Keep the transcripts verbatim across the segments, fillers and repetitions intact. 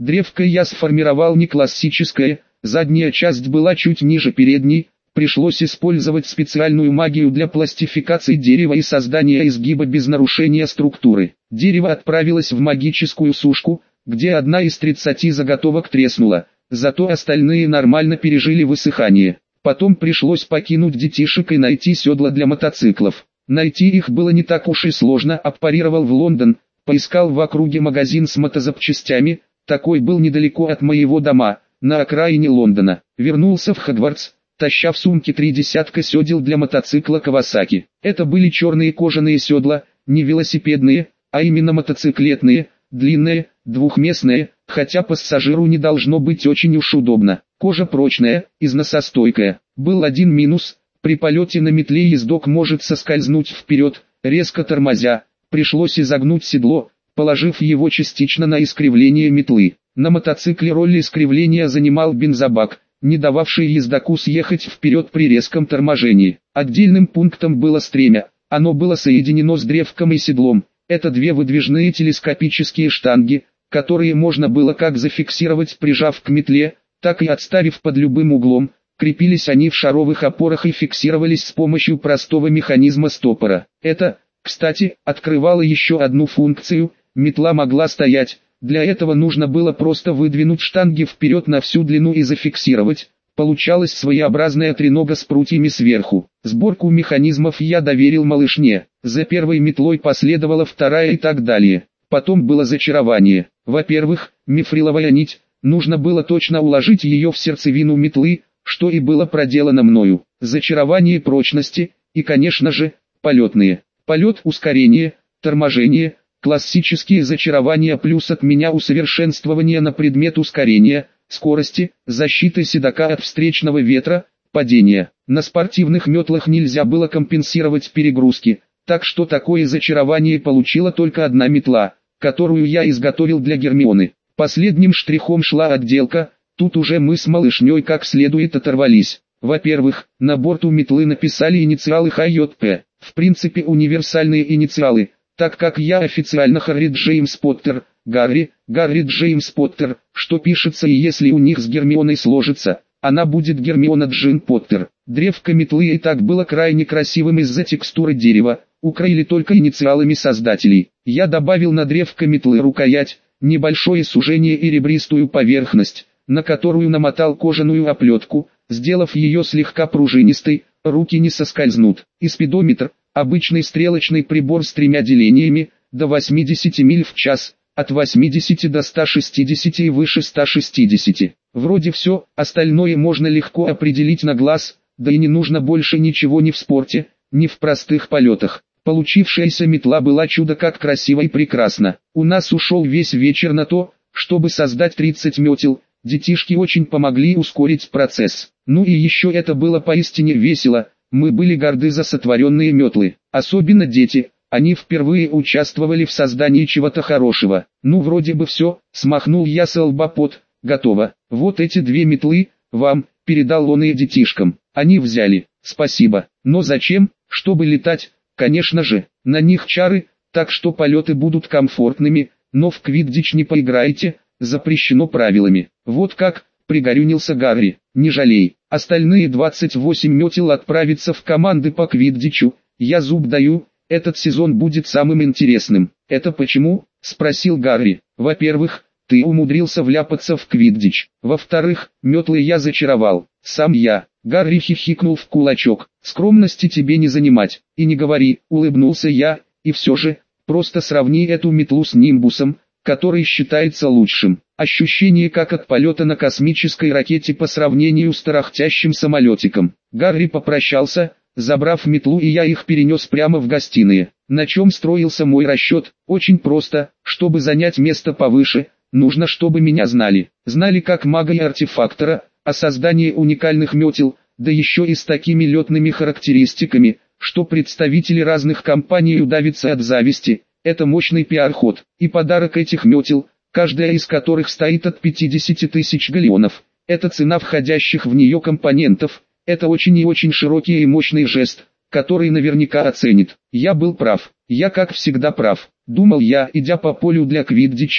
Древко я сформировал не классическое, задняя часть была чуть ниже передней, пришлось использовать специальную магию для пластификации дерева и создания изгиба без нарушения структуры. Дерево отправилось в магическую сушку, где одна из тридцати заготовок треснула, зато остальные нормально пережили высыхание. Потом пришлось покинуть детишек и найти седла для мотоциклов. Найти их было не так уж и сложно, аппарировал в Лондон, поискал в округе магазин с мотозапчастями, такой был недалеко от моего дома, на окраине Лондона. Вернулся в Хогвартс, таща в сумке три десятка седел для мотоцикла Кавасаки. Это были черные кожаные седла, не велосипедные, а именно мотоциклетные, длинные, двухместные, хотя пассажиру не должно быть очень уж удобно. Кожа прочная, износостойкая. Был один минус: при полете на метле ездок может соскользнуть вперед, резко тормозя. Пришлось изогнуть седло, положив его частично на искривление метлы. На мотоцикле роль искривления занимал бензобак, не дававший ездаку съехать вперед при резком торможении. Отдельным пунктом было стремя, оно было соединено с древком и седлом. Это две выдвижные телескопические штанги, которые можно было как зафиксировать, прижав к метле, так и отставив под любым углом. Крепились они в шаровых опорах и фиксировались с помощью простого механизма стопора. Это, кстати, открывало еще одну функцию: метла могла стоять. Для этого нужно было просто выдвинуть штанги вперед на всю длину и зафиксировать. Получалась своеобразная тренога с прутьями сверху. Сборку механизмов я доверил малышне. За первой метлой последовала вторая и так далее. Потом было зачарование. Во-первых, мифриловая нить. Нужно было точно уложить ее в сердцевину метлы, что и было проделано мною. Зачарование прочности и, конечно же, полетные. Полет, ускорение, торможение, классические зачарования плюс от меня усовершенствование на предмет ускорения, скорости, защиты седока от встречного ветра, падения. На спортивных метлах нельзя было компенсировать перегрузки, так что такое зачарование получила только одна метла, которую я изготовил для Гермионы. Последним штрихом шла отделка. Тут уже мы с малышней как следует оторвались. Во-первых, на борту метлы написали инициалы Х J P, в принципе универсальные инициалы, так как я официально Харри Джеймс Поттер, Гарри, Гарри Джеймс Поттер, что пишется, и если у них с Гермионой сложится, она будет Гермиона Джин Поттер. Древко метлы и так было крайне красивым из-за текстуры дерева, украили только инициалами создателей. Я добавил на древко метлы рукоять, небольшое сужение и ребристую поверхность, на которую намотал кожаную оплетку, сделав ее слегка пружинистой, руки не соскользнут. И спидометр, обычный стрелочный прибор с тремя делениями, до восьмидесяти миль в час, от восьмидесяти до ста шестидесяти и выше ста шестидесяти. Вроде все, остальное можно легко определить на глаз, да и не нужно больше ничего ни в спорте, ни в простых полетах. Получившаяся метла была чудо как красиво и прекрасна. У нас ушел весь вечер на то, чтобы создать тридцать метел. Детишки очень помогли ускорить процесс. Ну и еще это было поистине весело. Мы были горды за сотворенные метлы. Особенно дети, они впервые участвовали в создании чего-то хорошего. Ну вроде бы все, смахнул я с лба пот. Готово. Вот эти две метлы, вам, передал он и детишкам. Они взяли, спасибо. Но зачем? Чтобы летать, конечно же. На них чары, так что полеты будут комфортными, но в квиддич не поиграете, запрещено правилами. Вот как, пригорюнился Гарри. Не жалей. Остальные двадцать восемь метел отправятся в команды по квиддичу. Я зуб даю, этот сезон будет самым интересным. Это почему? Спросил Гарри. Во-первых, ты умудрился вляпаться в квиддич. Во-вторых, метлы я зачаровал. Сам я. Гарри хихикнул в кулачок. Скромности тебе не занимать. И не говори, улыбнулся я. И все же, просто сравни эту метлу с Нимбусом, который считается лучшим. Ощущение как от полета на космической ракете по сравнению с тарахтящим самолетиком. Гарри попрощался, забрав метлу, и я их перенес прямо в гостиные. На чем строился мой расчет? Очень просто. Чтобы занять место повыше, нужно, чтобы меня знали. Знали как мага и артефактора, а создание уникальных метел, да еще и с такими летными характеристиками, что представители разных компаний удавятся от зависти. Это мощный пиар-ход. И подарок этих метел, каждая из которых стоит от пятидесяти тысяч галлеонов. Это цена входящих в нее компонентов. Это очень и очень широкий и мощный жест, который наверняка оценит. Я был прав. Я как всегда прав. Думал я, идя по полю для квиддича,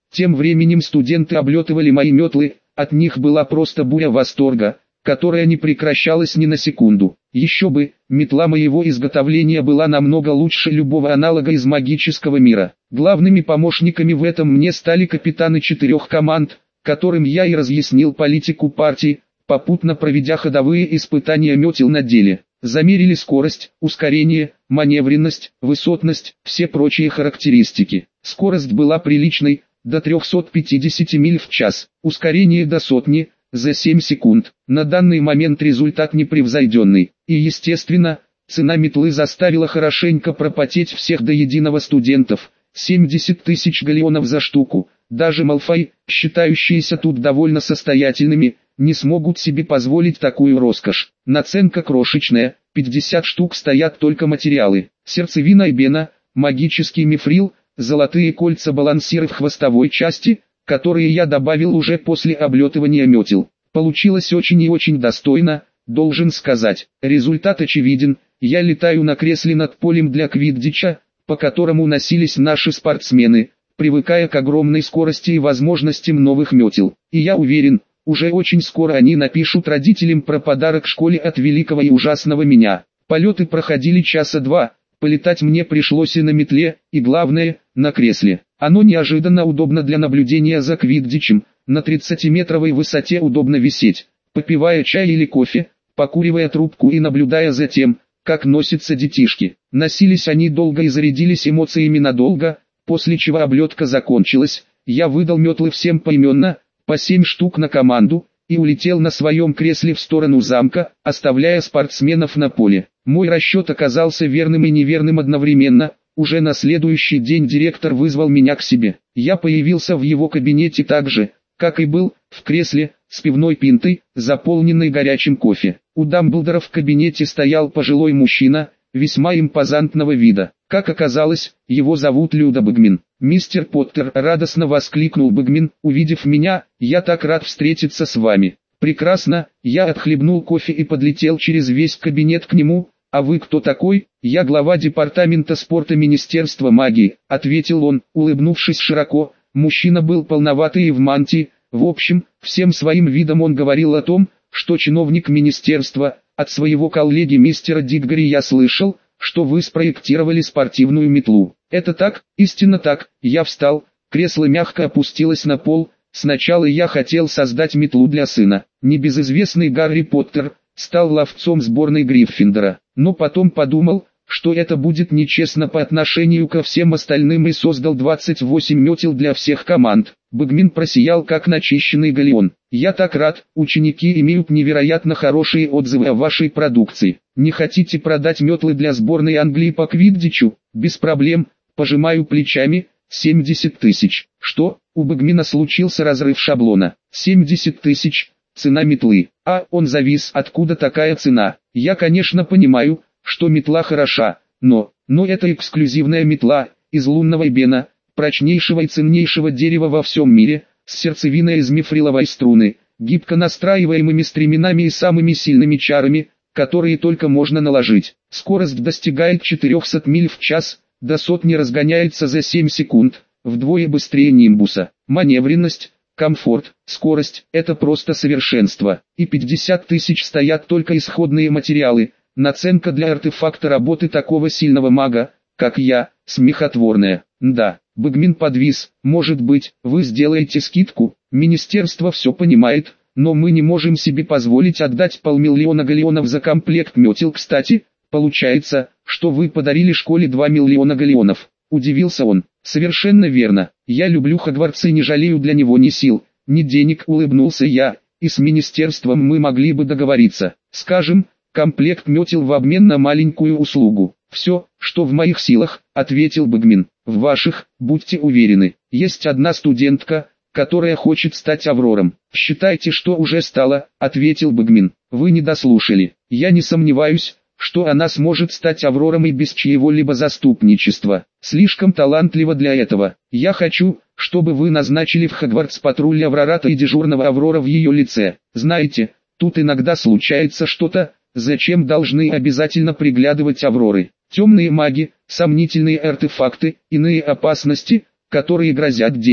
Тем временем студенты облетывали мои метлы, от них была просто буря восторга, которая не прекращалась ни на секунду. Еще бы, метла моего изготовления была намного лучше любого аналога из магического мира. Главными помощниками в этом мне стали капитаны четырех команд, которым я и разъяснил политику партии, попутно проведя ходовые испытания метел на деле. Замерили скорость, ускорение, маневренность, высотность, все прочие характеристики. Скорость была приличной, до трёхсот пятидесяти миль в час, ускорение до сотни, за семь секунд. На данный момент результат непревзойденный. И естественно, цена метлы заставила хорошенько пропотеть всех до единого студентов. семьдесят тысяч галлеонов за штуку. Даже Малфой, считающиеся тут довольно состоятельными, не смогут себе позволить такую роскошь. Наценка крошечная, пятьдесят штук стоят только материалы. Сердцевина эбена, магический мифрил, золотые кольца-балансиры в хвостовой части, которые я добавил уже после облетывания метел. Получилось очень и очень достойно, должен сказать. Результат очевиден, я летаю на кресле над полем для квиддича, по которому носились наши спортсмены, привыкая к огромной скорости и возможностям новых метел. И я уверен, уже очень скоро они напишут родителям про подарок школе от великого и ужасного меня. Полеты проходили часа два, полетать мне пришлось и на метле, и главное, на кресле. Оно неожиданно удобно для наблюдения за квиддичем, на тридцатиметровой высоте удобно висеть, попивая чай или кофе, покуривая трубку и наблюдая за тем, как носятся детишки. Носились они долго и зарядились эмоциями надолго, после чего облетка закончилась, я выдал метлы всем поименно, по семь штук на команду, и улетел на своем кресле в сторону замка, оставляя спортсменов на поле. Мой расчет оказался верным и неверным одновременно. Уже на следующий день директор вызвал меня к себе. Я появился в его кабинете так же, как и был, в кресле, с пивной пинтой, заполненной горячим кофе. У Дамблдора в кабинете стоял пожилой мужчина, весьма импозантного вида. Как оказалось, его зовут Люда Багмин. «Мистер Поттер», — радостно воскликнул Багмин, увидев меня, — «я так рад встретиться с вами». «Прекрасно», — я отхлебнул кофе и подлетел через весь кабинет к нему. «А вы кто такой?» «Я глава департамента спорта Министерства магии», — ответил он, улыбнувшись широко. Мужчина был полноватый и в мантии. В общем, всем своим видом он говорил о том, что чиновник министерства. От своего коллеги мистера Диггори я слышал, что вы спроектировали спортивную метлу. Это так? Истинно так. Я встал, кресло мягко опустилось на пол. Сначала я хотел создать метлу для сына. Небезызвестный Гарри Поттер стал ловцом сборной Гриффиндора. Но потом подумал, что это будет нечестно по отношению ко всем остальным и создал двадцать восемь метел для всех команд. Багмин просиял как начищенный галеон. «Я так рад, ученики имеют невероятно хорошие отзывы о вашей продукции. Не хотите продать метлы для сборной Англии по квиддичу?» «Без проблем», пожимаю плечами. семьдесят тысяч. Что? У Багмина случился разрыв шаблона. семьдесят тысяч. Цена метлы. А, он завис. Откуда такая цена? Я, конечно, понимаю, что метла хороша, но, но это эксклюзивная метла, из лунного эбена, прочнейшего и ценнейшего дерева во всем мире, с сердцевиной из мифриловой струны, гибко настраиваемыми стременами и самыми сильными чарами, которые только можно наложить. Скорость достигает четырёхсот миль в час, до сотни разгоняется за семь секунд, вдвое быстрее нимбуса. Маневренность, комфорт, скорость – это просто совершенство. И пятьдесят тысяч стоят только исходные материалы. Наценка для артефакта работы такого сильного мага, как я, смехотворная. Да, Багмин подвис. Может быть, вы сделаете скидку? Министерство все понимает, но мы не можем себе позволить отдать полмиллиона галлеонов за комплект метел. Кстати, получается, что вы подарили школе два миллиона галлеонов. Удивился он. Совершенно верно. Я люблю Хогвартс и не жалею для него ни сил, ни денег. Улыбнулся я, и с министерством мы могли бы договориться. Скажем, комплект метел в обмен на маленькую услугу. «Все, что в моих силах», — ответил Багмин. «В ваших, будьте уверены. Есть одна студентка, которая хочет стать Аврором». «Считайте, что уже стала», — ответил Багмин. «Вы не дослушали. Я не сомневаюсь, что она сможет стать Аврором и без чьего-либо заступничества. Слишком талантлива для этого. Я хочу, чтобы вы назначили в Хогвартс патруль Аврората и дежурного Аврора в ее лице. Знаете, тут иногда случается что-то, зачем должны обязательно приглядывать Авроры? Темные маги, сомнительные артефакты, иные опасности, которые грозят детям.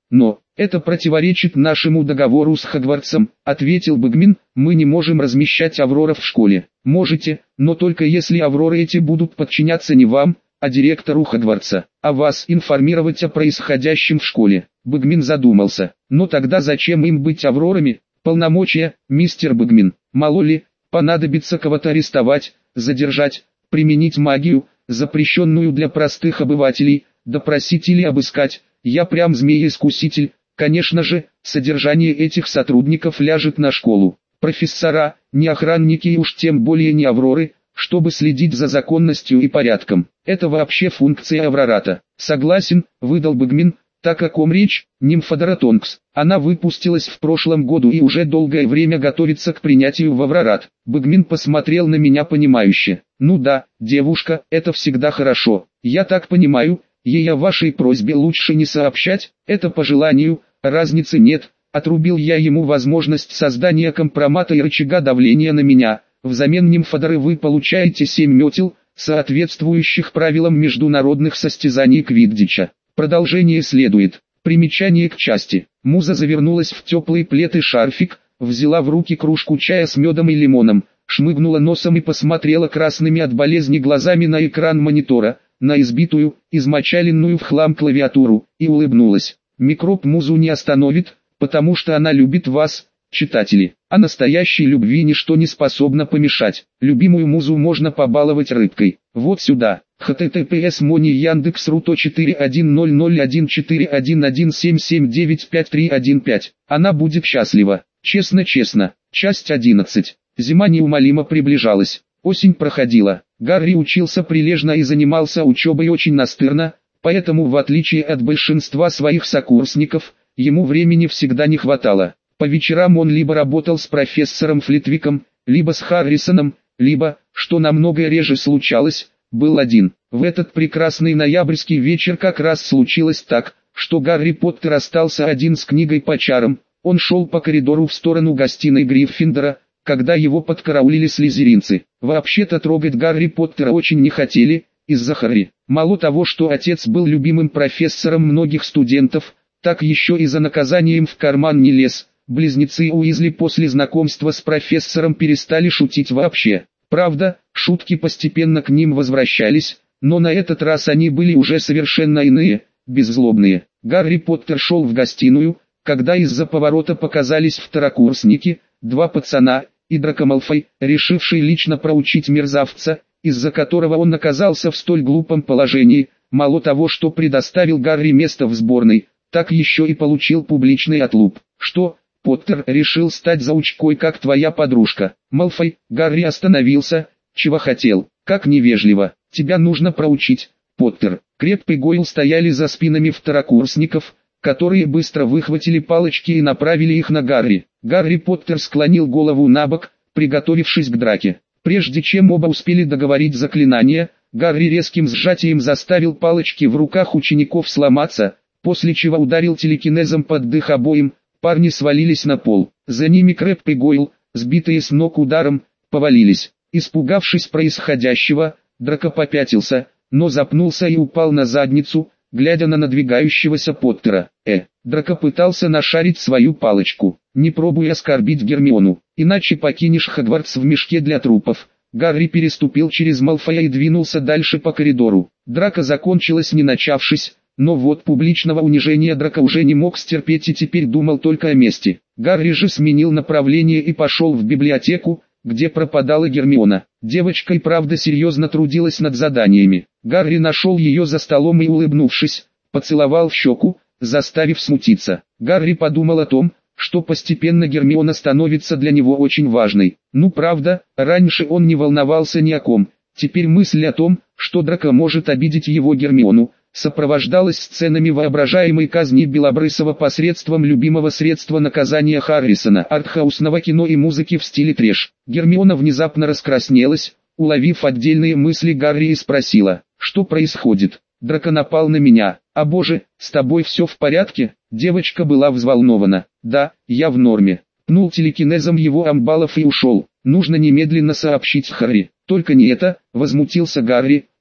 Но, это противоречит нашему договору с Хогвартсом, ответил Бэгмин, мы не можем размещать Авроров в школе. Можете, но только если Авроры эти будут подчиняться не вам, а директору Хогвартса, а вас информировать о происходящем в школе. Бэгмин задумался, но тогда зачем им быть Аврорами? Полномочия, мистер Бэгмин, мало ли, понадобится кого-то арестовать, задержать, применить магию, запрещенную для простых обывателей, допросить или обыскать. Я прям змея-искуситель. Конечно же, содержание этих сотрудников ляжет на школу. Профессора, не охранники и уж тем более не Авроры, чтобы следить за законностью и порядком. Это вообще функция Аврората. Согласен, выдал Бэгмин. Так о ком речь? Нимфодора Тонкс. Она выпустилась в прошлом году и уже долгое время готовится к принятию в Аврорат. Бэгмин посмотрел на меня понимающе. Ну да, девушка, это всегда хорошо. Я так понимаю, ей о вашей просьбе лучше не сообщать, это по желанию, разницы нет. Отрубил я ему возможность создания компромата и рычага давления на меня. Взамен Нимфодоры вы получаете семь метел, соответствующих правилам международных состязаний квиддича. Продолжение следует. Примечание к части. Муза завернулась в теплый плед и шарфик, взяла в руки кружку чая с медом и лимоном, шмыгнула носом и посмотрела красными от болезни глазами на экран монитора, на избитую, измочаленную в хлам клавиатуру, и улыбнулась. Микроб Музу не остановит, потому что она любит вас, читатели. А настоящей любви ничто не способно помешать. Любимую Музу можно побаловать рыбкой. Вот сюда. https мони яндекс.ру то четыре один ноль ноль один четыре один один семь семь девять пять три один пять. Она будет счастлива. Честно-честно. Часть одиннадцать. Зима неумолимо приближалась. Осень проходила. Гарри учился прилежно и занимался учебой очень настырно, поэтому в отличие от большинства своих сокурсников, ему времени всегда не хватало. По вечерам он либо работал с профессором Флитвиком, либо с Харрисоном, либо, что намного реже случалось, был один. В этот прекрасный ноябрьский вечер как раз случилось так, что Гарри Поттер остался один с книгой по чарам. Он шел по коридору в сторону гостиной Гриффиндора, когда его подкараулили слизеринцы. Вообще-то трогать Гарри Поттера очень не хотели, из-за Харри. Мало того, что отец был любимым профессором многих студентов, так еще и за наказанием в карман не лез. Близнецы Уизли после знакомства с профессором перестали шутить вообще. Правда, шутки постепенно к ним возвращались, но на этот раз они были уже совершенно иные, беззлобные. Гарри Поттер шел в гостиную, когда из-за поворота показались второкурсники, два пацана, и Драко Малфой, решивший лично проучить мерзавца, из-за которого он оказался в столь глупом положении. Мало того, что предоставил Гарри место в сборной, так еще и получил публичный отлуп. Что, Поттер решил стать заучкой как твоя подружка? Малфой, Гарри остановился, чего хотел, как невежливо, тебя нужно проучить, Поттер. Креп и Гойл стояли за спинами второкурсников, которые быстро выхватили палочки и направили их на Гарри. Гарри Поттер склонил голову набок, приготовившись к драке. Прежде чем оба успели договорить заклинание, Гарри резким сжатием заставил палочки в руках учеников сломаться, после чего ударил телекинезом под дых обоим. Парни свалились на пол. За ними Крэб и Гойл, сбитые с ног ударом, повалились. Испугавшись происходящего, Драко попятился, но запнулся и упал на задницу, глядя на надвигающегося Поттера. Э, Драко пытался нашарить свою палочку. Не пробуй оскорбить Гермиону, иначе покинешь Хогвартс в мешке для трупов. Гарри переступил через Малфоя и двинулся дальше по коридору. Драка закончилась не начавшись, но вот публичного унижения Драко уже не мог стерпеть и теперь думал только о мести. Гарри же сменил направление и пошел в библиотеку, где пропадала Гермиона. Девочка и правда серьезно трудилась над заданиями. Гарри нашел ее за столом и, улыбнувшись, поцеловал в щеку, заставив смутиться. Гарри подумал о том, что постепенно Гермиона становится для него очень важной. Ну правда, раньше он не волновался ни о ком. Теперь мысль о том, что Драко может обидеть его Гермиону, сопровождалась сценами воображаемой казни Белобрысова посредством любимого средства наказания Харрисона, артхаусного кино и музыки в стиле трэш. Гермиона внезапно раскраснелась, уловив отдельные мысли Гарри, и спросила, что происходит. Драко напал на меня. А боже, с тобой все в порядке? Девочка была взволнована. Да, я в норме. Пнул телекинезом его амбалов и ушел. Нужно немедленно сообщить Харри. Только не это, возмутился Гарри.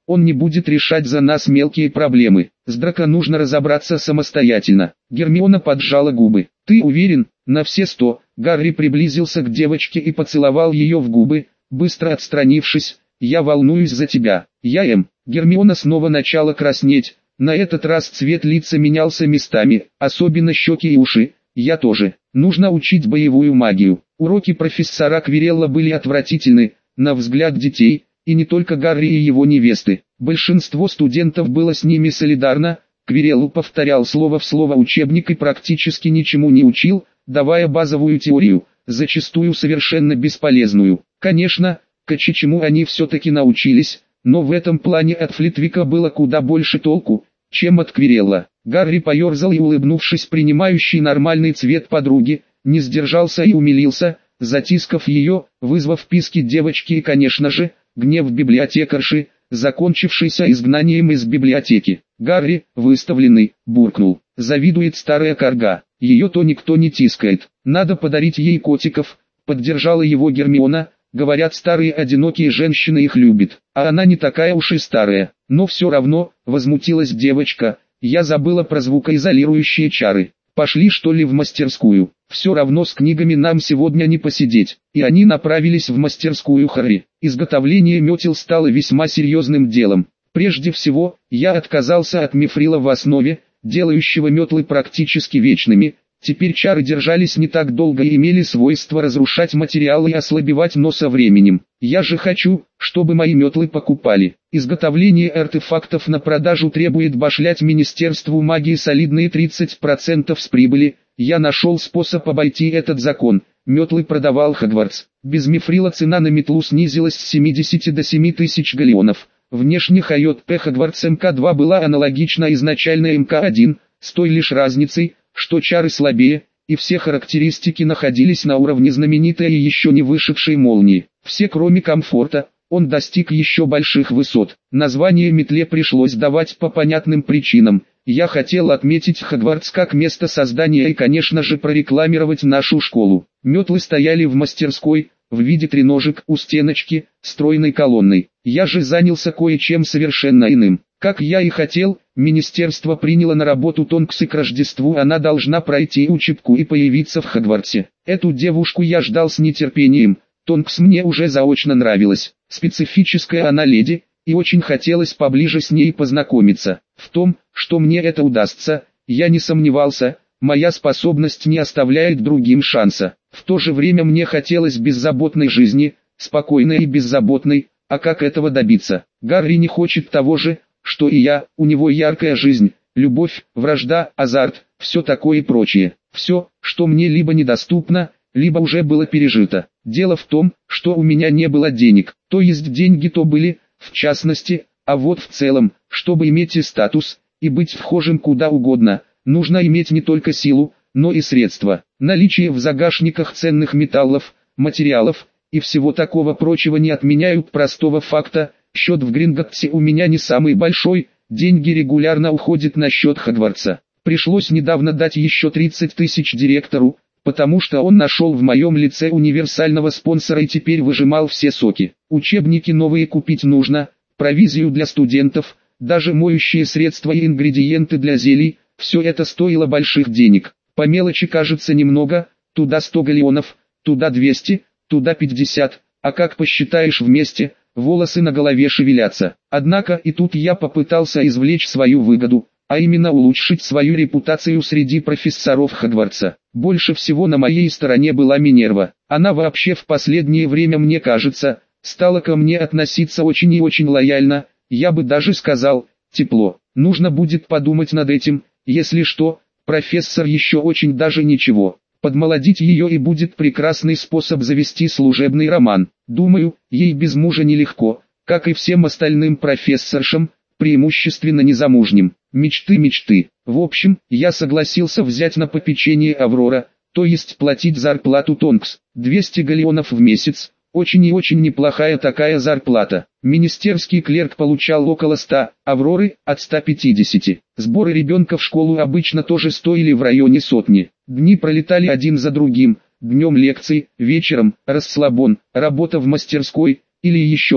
Он не будет решать за нас мелкие проблемы. С Драко нужно разобраться самостоятельно. Гермиона поджала губы. Ты уверен? На все сто. Гарри приблизился к девочке и поцеловал ее в губы, быстро отстранившись. Я волнуюсь за тебя. Я М. Гермиона снова начала краснеть. На этот раз цвет лица менялся местами, особенно щеки и уши. Я тоже. Нужно учить боевую магию. Уроки профессора Квирелла были отвратительны, на взгляд детей, и не только Гарри и его невесты. Большинство студентов было с ними солидарно. Квирелл повторял слово в слово учебник и практически ничему не учил, давая базовую теорию, зачастую совершенно бесполезную. Конечно, кое-чему они все-таки научились, но в этом плане от Флитвика было куда больше толку, чем от Квирелла. Гарри поерзал и, улыбнувшись принимающий нормальный цвет подруги, не сдержался и умилился, затискав ее, вызвав писки девочки и, конечно же, гнев библиотекарши, закончившийся изгнанием из библиотеки. Гарри, выставленный, буркнул. Завидует старая карга, ее-то никто не тискает. Надо подарить ей котиков, поддержала его Гермиона. Говорят, старые одинокие женщины их любят, а она не такая уж и старая. Но все равно, возмутилась девочка, я забыла про звукоизолирующие чары. Пошли что ли в мастерскую, все равно с книгами нам сегодня не посидеть. И они направились в мастерскую Харри. Изготовление метел стало весьма серьезным делом. Прежде всего, я отказался от мифрила в основе, делающего метлы практически вечными. Теперь чары держались не так долго и имели свойство разрушать материалы и ослабевать, но со временем. Я же хочу, чтобы мои метлы покупали. Изготовление артефактов на продажу требует башлять Министерству магии солидные тридцать процентов с прибыли. Я нашел способ обойти этот закон. Метлы продавал Хогвартс. Без мифрила цена на метлу снизилась с семидесяти до семи тысяч галлеонов. Внешне ХJP Хогвартс эм ка два была аналогична изначальной эм ка один, с той лишь разницей, что чары слабее, и все характеристики находились на уровне знаменитой и еще не вышедшей молнии. Все кроме комфорта, он достиг еще больших высот. Название метле пришлось давать по понятным причинам. Я хотел отметить Хогвартс как место создания и, конечно же, прорекламировать нашу школу. Метлы стояли в мастерской, в виде треножек у стеночки, стройной колонной. Я же занялся кое-чем совершенно иным. Как я и хотел, министерство приняло на работу Тонкс, и к Рождеству она должна пройти учебку и появиться в Хогвартсе. Эту девушку я ждал с нетерпением. Тонкс мне уже заочно нравилась. Специфическая она леди, и очень хотелось поближе с ней познакомиться. В том, что мне это удастся, я не сомневался. Моя способность не оставляет другим шанса. В то же время мне хотелось беззаботной жизни, спокойной и беззаботной. А как этого добиться? Гарри не хочет того же, что и я. У него яркая жизнь, любовь, вражда, азарт, все такое и прочее. Все, что мне либо недоступно, либо уже было пережито. Дело в том, что у меня не было денег. То есть деньги-то были, в частности, а вот в целом, чтобы иметь и статус, и быть вхожим куда угодно, нужно иметь не только силу, но и средства. Наличие в загашниках ценных металлов, материалов и всего такого прочего не отменяют простого факта. Счет в Гринготтсе у меня не самый большой, деньги регулярно уходят на счет Хогвартса. Пришлось недавно дать еще тридцать тысяч директору, потому что он нашел в моем лице универсального спонсора и теперь выжимал все соки. Учебники новые купить нужно, провизию для студентов, даже моющие средства и ингредиенты для зелий, все это стоило больших денег. По мелочи кажется немного, туда сто галлеонов, туда двести, туда пятьдесят, а как посчитаешь вместе, волосы на голове шевелятся. Однако и тут я попытался извлечь свою выгоду, а именно улучшить свою репутацию среди профессоров Хогвартса. Больше всего на моей стороне была Минерва. Она вообще в последнее время, мне кажется, стала ко мне относиться очень и очень лояльно, я бы даже сказал, тепло. Нужно будет подумать над этим, если что, профессор еще очень даже ничего. Подмолодить ее и будет прекрасный способ завести служебный роман. Думаю, ей без мужа нелегко, как и всем остальным профессоршам, преимущественно незамужним. Мечты, мечты. В общем, я согласился взять на попечение Аврора, то есть платить зарплату Тонкс, двести галлеонов в месяц. Очень и очень неплохая такая зарплата. Министерский клерк получал около ста, Авроры – от ста пятидесяти. Сборы ребенка в школу обычно тоже стоили в районе сотни. Дни пролетали один за другим. Днем лекции, вечером расслабон, работа в мастерской, или еще что.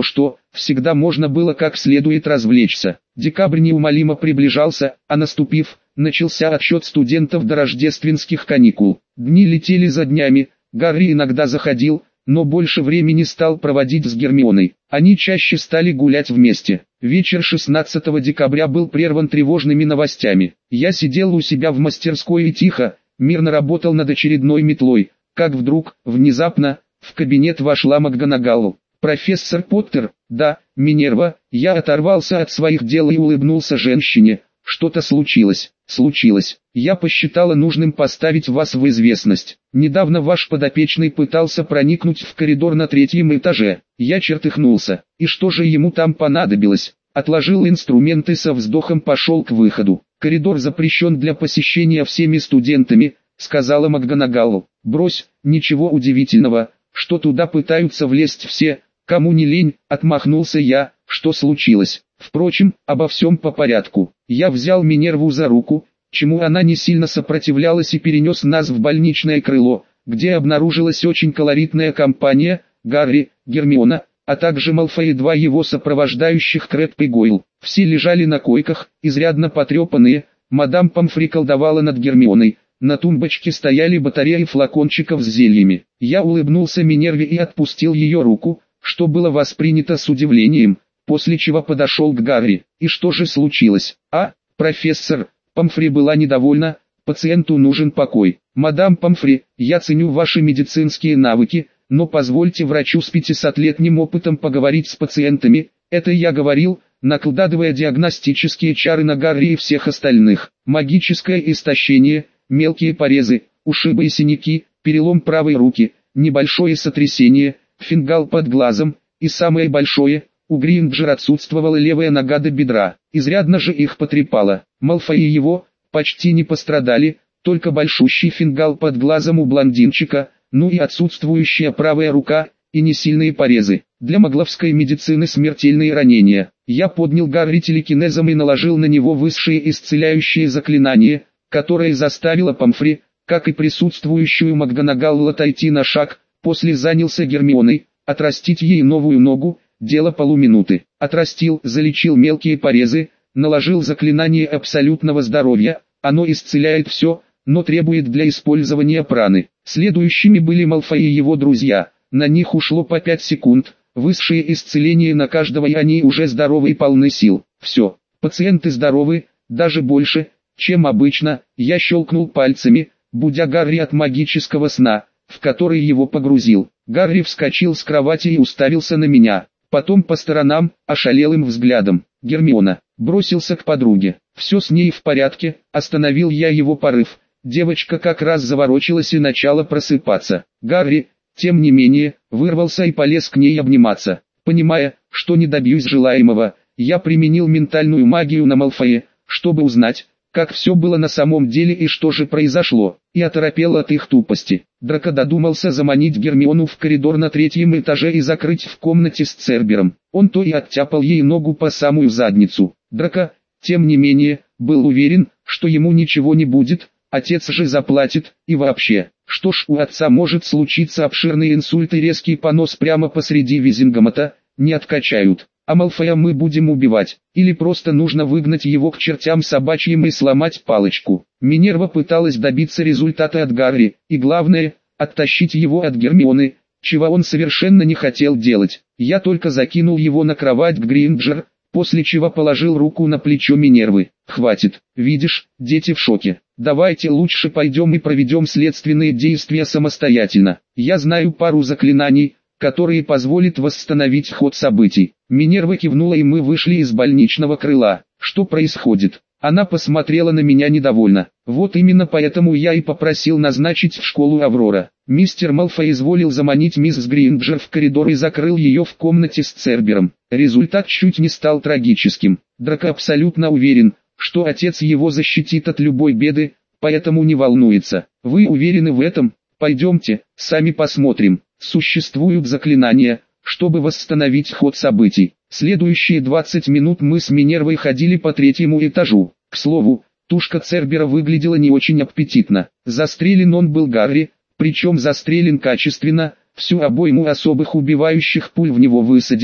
всегда можно было как следует развлечься. Декабрь неумолимо приближался, а наступив, начался отсчет студентов до рождественских каникул. Дни летели за днями, Гарри иногда заходил, но больше времени стал проводить с Гермионой. Они чаще стали гулять вместе. Вечер шестнадцатого декабря был прерван тревожными новостями. Я сидел у себя в мастерской и тихо, мирно работал над очередной метлой, как вдруг, внезапно, в кабинет вошла МакГонагал. «Профессор Поттер, да, Минерва». Я оторвался от своих дел и улыбнулся женщине. «Что-то случилось, случилось. Я посчитала нужным поставить вас в известность. Недавно ваш подопечный пытался проникнуть в коридор на третьем этаже». Я чертыхнулся. И что же ему там понадобилось? Отложил инструменты, со вздохом пошел к выходу. «Коридор запрещен для посещения всеми студентами», — сказала МакГонагал. «Брось, ничего удивительного, что туда пытаются влезть все, кому не лень», — отмахнулся я. «Что случилось? Впрочем, обо всем по порядку». Я взял Минерву за руку, чему она не сильно сопротивлялась, и перенес нас в больничное крыло, где обнаружилась очень колоритная компания: Гарри, Гермиона, а также Малфой и два его сопровождающих, Крэбб и Гойл. Все лежали на койках, изрядно потрепанные. Мадам Помфри колдовала над Гермионой. На тумбочке стояли батареи флакончиков с зельями. Я улыбнулся Минерве и отпустил ее руку, что было воспринято с удивлением, после чего подошел к Гарри. «И что же случилось, а, профессор?» Помфри была недовольна. «Пациенту нужен покой». «Мадам Помфри, я ценю ваши медицинские навыки, но позвольте врачу с пятисотлетним опытом поговорить с пациентами». Это я говорил, накладывая диагностические чары на Гарри и всех остальных. Магическое истощение, мелкие порезы, ушибы и синяки, перелом правой руки, небольшое сотрясение, фингал под глазом, и самое большое, у Гринджера отсутствовала левая нога до бедра. Изрядно же их потрепало. Малфой и его почти не пострадали, только большущий фингал под глазом у блондинчика, ну и отсутствующая правая рука, и несильные порезы. Для магловской медицины смертельные ранения. Я поднял Гарри телекинезом и наложил на него высшее исцеляющее заклинание, которое заставило Помфри, как и присутствующую МакГонагал, отойти на шаг. После занялся Гермионой. Отрастить ей новую ногу – дело полуминуты. Отрастил, залечил мелкие порезы, наложил заклинание абсолютного здоровья. Оно исцеляет все, но требует для использования праны. Следующими были Малфой и его друзья. На них ушло по пять секунд. Высшее исцеление на каждого, и они уже здоровы и полны сил. Все, пациенты здоровы, даже больше, чем обычно. Я щелкнул пальцами, будя Гарри от магического сна, в который его погрузил. Гарри вскочил с кровати и уставился на меня, потом по сторонам, ошалелым взглядом. Гермиона бросился к подруге. «Все с ней в порядке», — остановил я его порыв. Девочка как раз заворочилась и начала просыпаться. Гарри, тем не менее, вырвался и полез к ней обниматься. Понимая, что не добьюсь желаемого, я применил ментальную магию на Малфое, чтобы узнать, как все было на самом деле и что же произошло, и оторопел от их тупости. Драко додумался заманить Гермиону в коридор на третьем этаже и закрыть в комнате с Цербером. Он то и оттяпал ей ногу по самую задницу. Драко, тем не менее, был уверен, что ему ничего не будет, отец же заплатит, и вообще. Что ж, у отца может случиться обширный инсульт и резкий понос прямо посреди Визингомота, не откачают. А Малфоя мы будем убивать, или просто нужно выгнать его к чертям собачьим и сломать палочку. Минерва пыталась добиться результата от Гарри, и главное, оттащить его от Гермионы, чего он совершенно не хотел делать. Я только закинул его на кровать к Гринджер, после чего положил руку на плечо Минервы. «Хватит, видишь, дети в шоке. Давайте лучше пойдем и проведем следственные действия самостоятельно. Я знаю пару заклинаний, которые позволят восстановить ход событий». Минерва кивнула, и мы вышли из больничного крыла. «Что происходит?» Она посмотрела на меня недовольно. «Вот именно поэтому я и попросил назначить в школу Аврора». Мистер Малфой изволил заманить мисс Гринджер в коридор и закрыл ее в комнате с Цербером. Результат чуть не стал трагическим. Драко абсолютно уверен, что отец его защитит от любой беды, поэтому не волнуется. Вы уверены в этом? Пойдемте, сами посмотрим. Существуют заклинания, чтобы восстановить ход событий. Следующие двадцать минут мы с Минервой ходили по третьему этажу. К слову, тушка Цербера выглядела не очень аппетитно. Застрелен он был Гарри, причем застрелен качественно, всю обойму особых убивающих пуль в него высадил,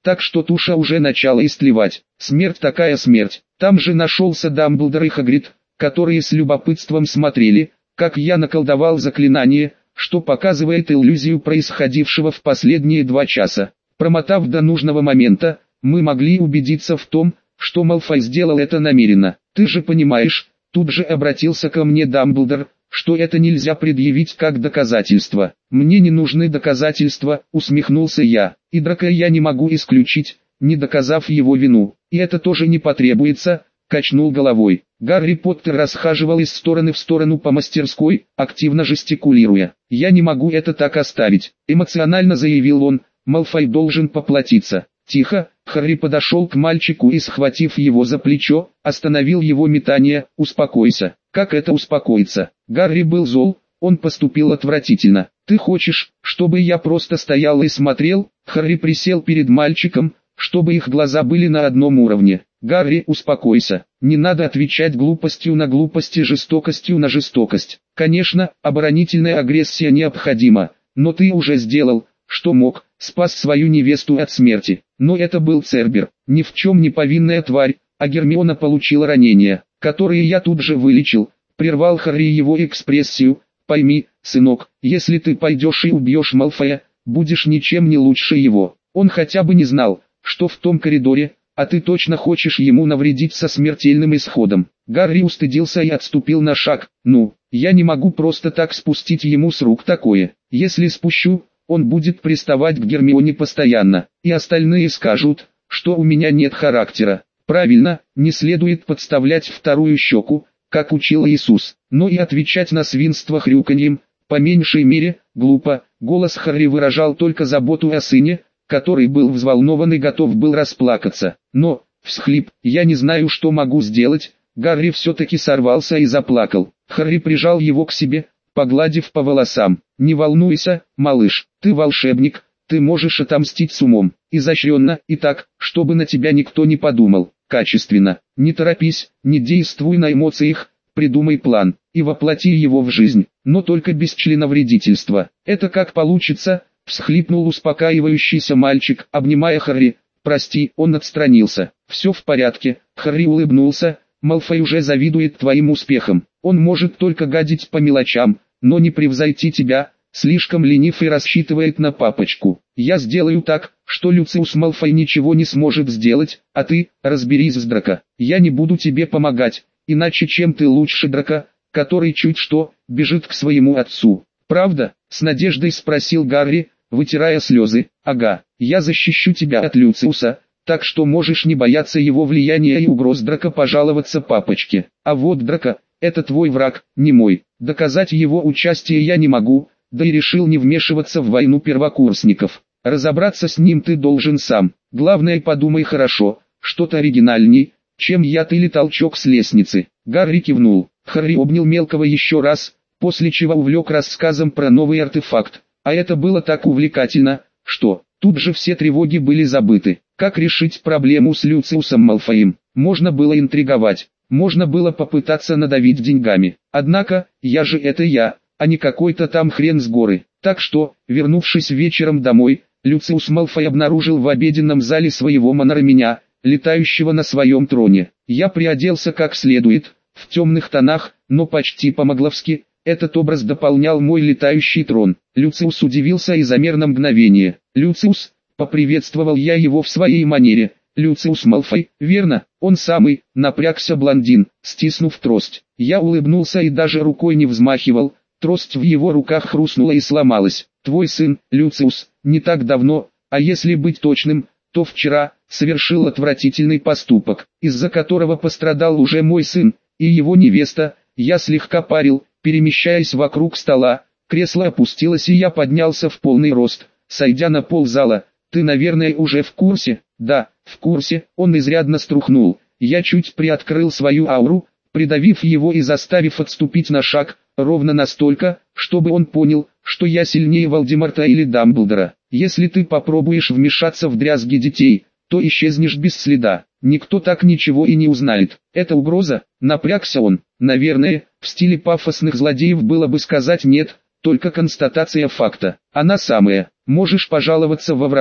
так что туша уже начала истлевать. Смерть такая смерть. Там же нашелся Дамблдор и Хагрид, которые с любопытством смотрели, как я наколдовал заклинание, что показывает иллюзию происходившего в последние два часа. Промотав до нужного момента, мы могли убедиться в том, что Малфой сделал это намеренно. Ты же понимаешь, тут же обратился ко мне Дамблдор, что это нельзя предъявить как доказательство. Мне не нужны доказательства, усмехнулся я. И Драко я не могу исключить, не доказав его вину. И это тоже не потребуется, качнул головой. Гарри Поттер расхаживал из стороны в сторону по мастерской, активно жестикулируя. «Я не могу это так оставить», — эмоционально заявил он, — «Малфой должен поплатиться». «Тихо», — Харри подошел к мальчику и, схватив его за плечо, остановил его метание. «Успокойся». «Как это успокоиться?» Гарри был зол, он поступил отвратительно. «Ты хочешь, чтобы я просто стоял и смотрел?» Харри присел перед мальчиком, чтобы их глаза были на одном уровне. «Гарри, успокойся, не надо отвечать глупостью на глупость и жестокостью на жестокость. Конечно, оборонительная агрессия необходима, но ты уже сделал, что мог, спас свою невесту от смерти. Но это был Цербер, ни в чем не повинная тварь, а Гермиона получила ранения, которые я тут же вылечил», — прервал Харри его экспрессию. «Пойми, сынок, если ты пойдешь и убьешь Малфоя, будешь ничем не лучше его. Он хотя бы не знал, что в том коридоре, а ты точно хочешь ему навредить со смертельным исходом». Гарри устыдился и отступил на шаг. «Ну, я не могу просто так спустить ему с рук такое. Если спущу, он будет приставать к Гермионе постоянно, и остальные скажут, что у меня нет характера. Правильно, не следует подставлять вторую щеку, как учил Иисус, но и отвечать на свинство хрюканьем, по меньшей мере, глупо». Голос Харри выражал только заботу о сыне, который был взволнован и готов был расплакаться. Но, всхлип, «я не знаю, что могу сделать». Гарри все-таки сорвался и заплакал. Харри прижал его к себе, погладив по волосам. «Не волнуйся, малыш, ты волшебник, ты можешь отомстить с умом, изощренно и так, чтобы на тебя никто не подумал, качественно. Не торопись, не действуй на эмоциях, придумай план и воплоти его в жизнь, но только без членовредительства. Это как получится», — всхлипнул успокаивающийся мальчик, обнимая Харри. «Прости», — он отстранился. «Все в порядке», — Харри улыбнулся, — «Малфой уже завидует твоим успехам. Он может только гадить по мелочам, но не превзойти тебя, слишком ленив и рассчитывает на папочку. Я сделаю так, что Люциус Малфой ничего не сможет сделать, а ты, разберись с Драко. Я не буду тебе помогать, иначе чем ты лучше Драко, который чуть что, бежит к своему отцу». «Правда?» — с надеждой спросил Гарри, вытирая слезы. «Ага, я защищу тебя от Люциуса, так что можешь не бояться его влияния и угроз Драко пожаловаться папочке. А вот Драко, это твой враг, не мой. Доказать его участие я не могу, да и решил не вмешиваться в войну первокурсников. Разобраться с ним ты должен сам. Главное, подумай хорошо, что-то оригинальней, чем яд или толчок с лестницы». Гарри кивнул. Харри обнял мелкого еще раз, после чего увлек рассказом про новый артефакт. А это было так увлекательно, что тут же все тревоги были забыты. Как решить проблему с Люциусом Малфоем? Можно было интриговать, можно было попытаться надавить деньгами. Однако, я же это я, а не какой-то там хрен с горы. Так что, вернувшись вечером домой, Люциус Малфой обнаружил в обеденном зале своего Монороменя, летающего на своем троне. Я приоделся как следует, в темных тонах, но почти по-магловски. Этот образ дополнял мой летающий трон. Люциус удивился и замер на мгновение. «Люциус», — поприветствовал я его в своей манере. «Люциус Малфой, верно, он самый», — напрягся блондин, стиснув трость. Я улыбнулся и даже рукой не взмахивал, трость в его руках хрустнула и сломалась. «Твой сын, Люциус, не так давно, а если быть точным, то вчера, совершил отвратительный поступок, из-за которого пострадал уже мой сын и его невеста». Я слегка парил, перемещаясь вокруг стола, кресло опустилось и я поднялся в полный рост, сойдя на пол зала. «Ты, наверное, уже в курсе?» «Да, в курсе». Он изрядно струхнул. Я чуть приоткрыл свою ауру, придавив его и заставив отступить на шаг, ровно настолько, чтобы он понял, что я сильнее Волдеморта или Дамблдора. «Если ты попробуешь вмешаться в дрязги детей, то исчезнешь без следа. Никто так ничего и не узнает. Это угроза?» Напрягся он. «Наверное, в стиле пафосных злодеев было бы сказать нет, только констатация факта. Она самая. Можешь пожаловаться в Аврорат,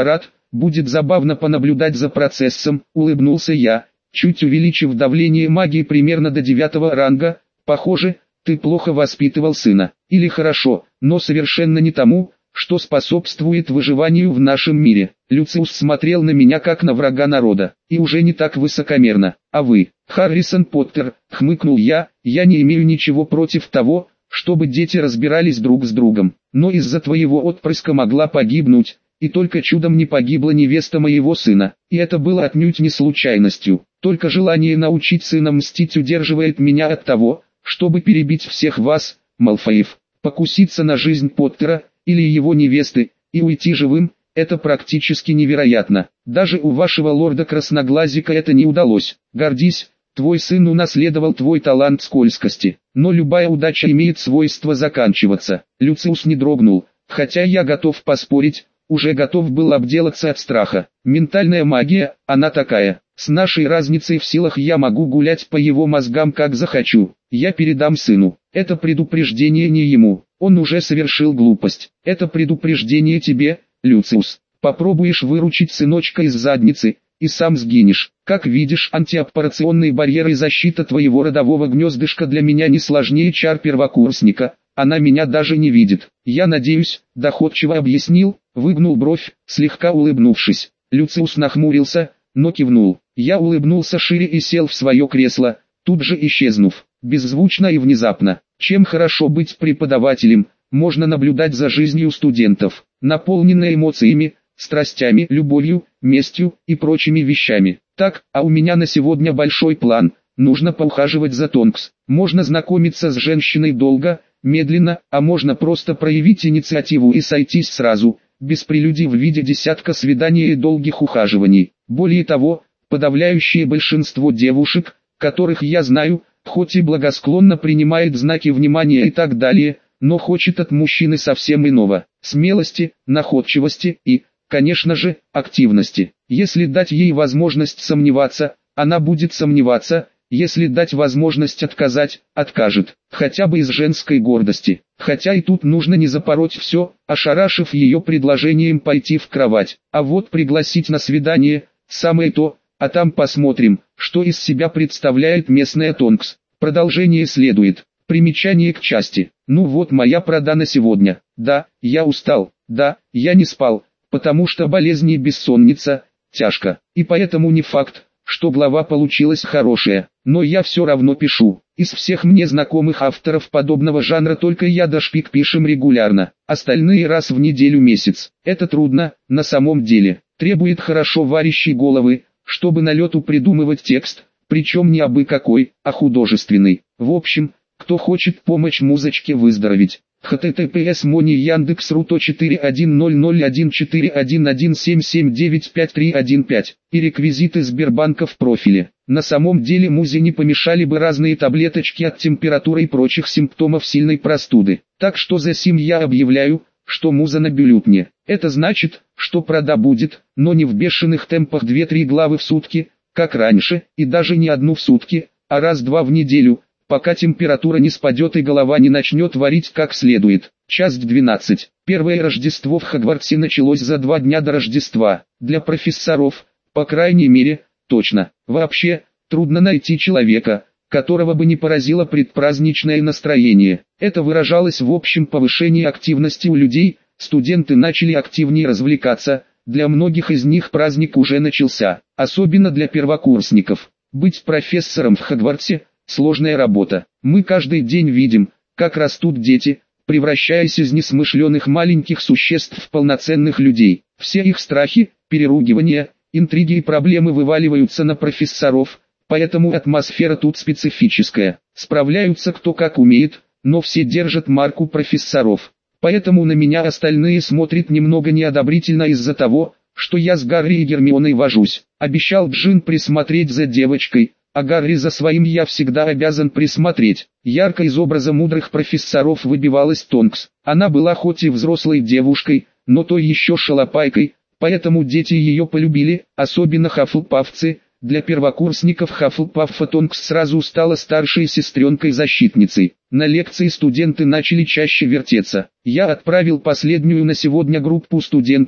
будет забавно понаблюдать за процессом, улыбнулся я, чуть увеличив давление магии примерно до девятого ранга. Похоже, ты плохо воспитывал сына, или хорошо, но совершенно не тому, что способствует выживанию в нашем мире. Люциус смотрел на меня как на врага народа, и уже не так высокомерно. А вы, Харрисон Поттер, хмыкнул я, я не имею ничего против того, чтобы дети разбирались друг с другом, но из-за твоего отпрыска могла погибнуть, и только чудом не погибла невеста моего сына, и это было отнюдь не случайностью, только желание научить сына мстить удерживает меня от того, чтобы перебить всех вас, Малфоев, покуситься на жизнь Поттера, или его невесты, и уйти живым, это практически невероятно. Даже у вашего лорда Красноглазика это не удалось. Гордись, твой сын унаследовал твой талант скользкости, но любая удача имеет свойство заканчиваться. Люциус не дрогнул, хотя я готов поспорить, уже готов был обделаться от страха. Ментальная магия, она такая. С нашей разницей в силах я могу гулять по его мозгам как захочу. Я передам сыну. Это предупреждение не ему. Он уже совершил глупость. Это предупреждение тебе, Люциус. Попробуешь выручить сыночка из задницы, и сам сгинешь. Как видишь, антиаппарационные барьеры и защита твоего родового гнездышка для меня не сложнее чар первокурсника. Она меня даже не видит. Я надеюсь, доходчиво объяснил, выгнул бровь, слегка улыбнувшись. Люциус нахмурился, но кивнул. Я улыбнулся шире и сел в свое кресло, тут же исчезнув, беззвучно и внезапно. Чем хорошо быть преподавателем, можно наблюдать за жизнью студентов, наполненной эмоциями, страстями, любовью, местью и прочими вещами. Так, а у меня на сегодня большой план, нужно поухаживать за Тонкс. Можно знакомиться с женщиной долго, медленно, а можно просто проявить инициативу и сойтись сразу, без прелюдий в виде десятка свиданий и долгих ухаживаний. Более того, подавляющее большинство девушек, которых я знаю, хоть и благосклонно принимает знаки внимания и так далее, но хочет от мужчины совсем иного: смелости, находчивости и, конечно же, активности. Если дать ей возможность сомневаться, она будет сомневаться, если дать возможность отказать, откажет, хотя бы из женской гордости. Хотя и тут нужно не запороть все, ошарашив ее предложением пойти в кровать, а вот пригласить на свидание – самое то, а там посмотрим, что из себя представляет местная Тонкс. Продолжение следует. Примечание к части. Ну вот моя прода на сегодня. Да, я устал, да, я не спал, потому что болезнь и бессонница, тяжко, и поэтому не факт, что глава получилась хорошая, но я все равно пишу. Из всех мне знакомых авторов подобного жанра только я да Шпик пишем регулярно, остальные раз в неделю-месяц. Это трудно, на самом деле, требует хорошо варящей головы, чтобы на лету придумывать текст, причем не абы какой, а художественный. В общем, кто хочет помочь музычке выздороветь. https мони яндекс.ру то четыре один ноль ноль один четыре один один семь семь девять пять три один пять и реквизиты Сбербанка в профиле. На самом деле музе не помешали бы разные таблеточки от температуры и прочих симптомов сильной простуды. Так что за сим я объявляю, что муза на бюллетне. Это значит, что прода будет, но не в бешеных темпах две-три главы в сутки, как раньше, и даже не одну в сутки, а раз-два в неделю, пока температура не спадет и голова не начнет варить как следует. Часть двенадцать. Первое Рождество в Хогвартсе началось за два дня до Рождества. Для профессоров, по крайней мере, точно. Вообще, трудно найти человека, которого бы не поразило предпраздничное настроение. Это выражалось в общем повышении активности у людей, студенты начали активнее развлекаться, для многих из них праздник уже начался, особенно для первокурсников. Быть профессором в Хогвартсе – сложная работа. Мы каждый день видим, как растут дети, превращаясь из несмышленых маленьких существ в полноценных людей. Все их страхи, переругивания, интриги и проблемы вываливаются на профессоров, поэтому атмосфера тут специфическая. Справляются кто как умеет, но все держат марку профессоров. Поэтому на меня остальные смотрят немного неодобрительно из-за того, что я с Гарри и Гермионой вожусь. Обещал Джин присмотреть за девочкой, а Гарри за своим я всегда обязан присмотреть. Ярко из образа мудрых профессоров выбивалась Тонкс. Она была хоть и взрослой девушкой, но той еще шалопайкой, поэтому дети ее полюбили, особенно хафлпафцы. Для первокурсников Хафлпаффа Тонкс сразу стала старшей сестренкой-защитницей. На лекции студенты начали чаще вертеться. Я отправил последнюю на сегодня группу студентов,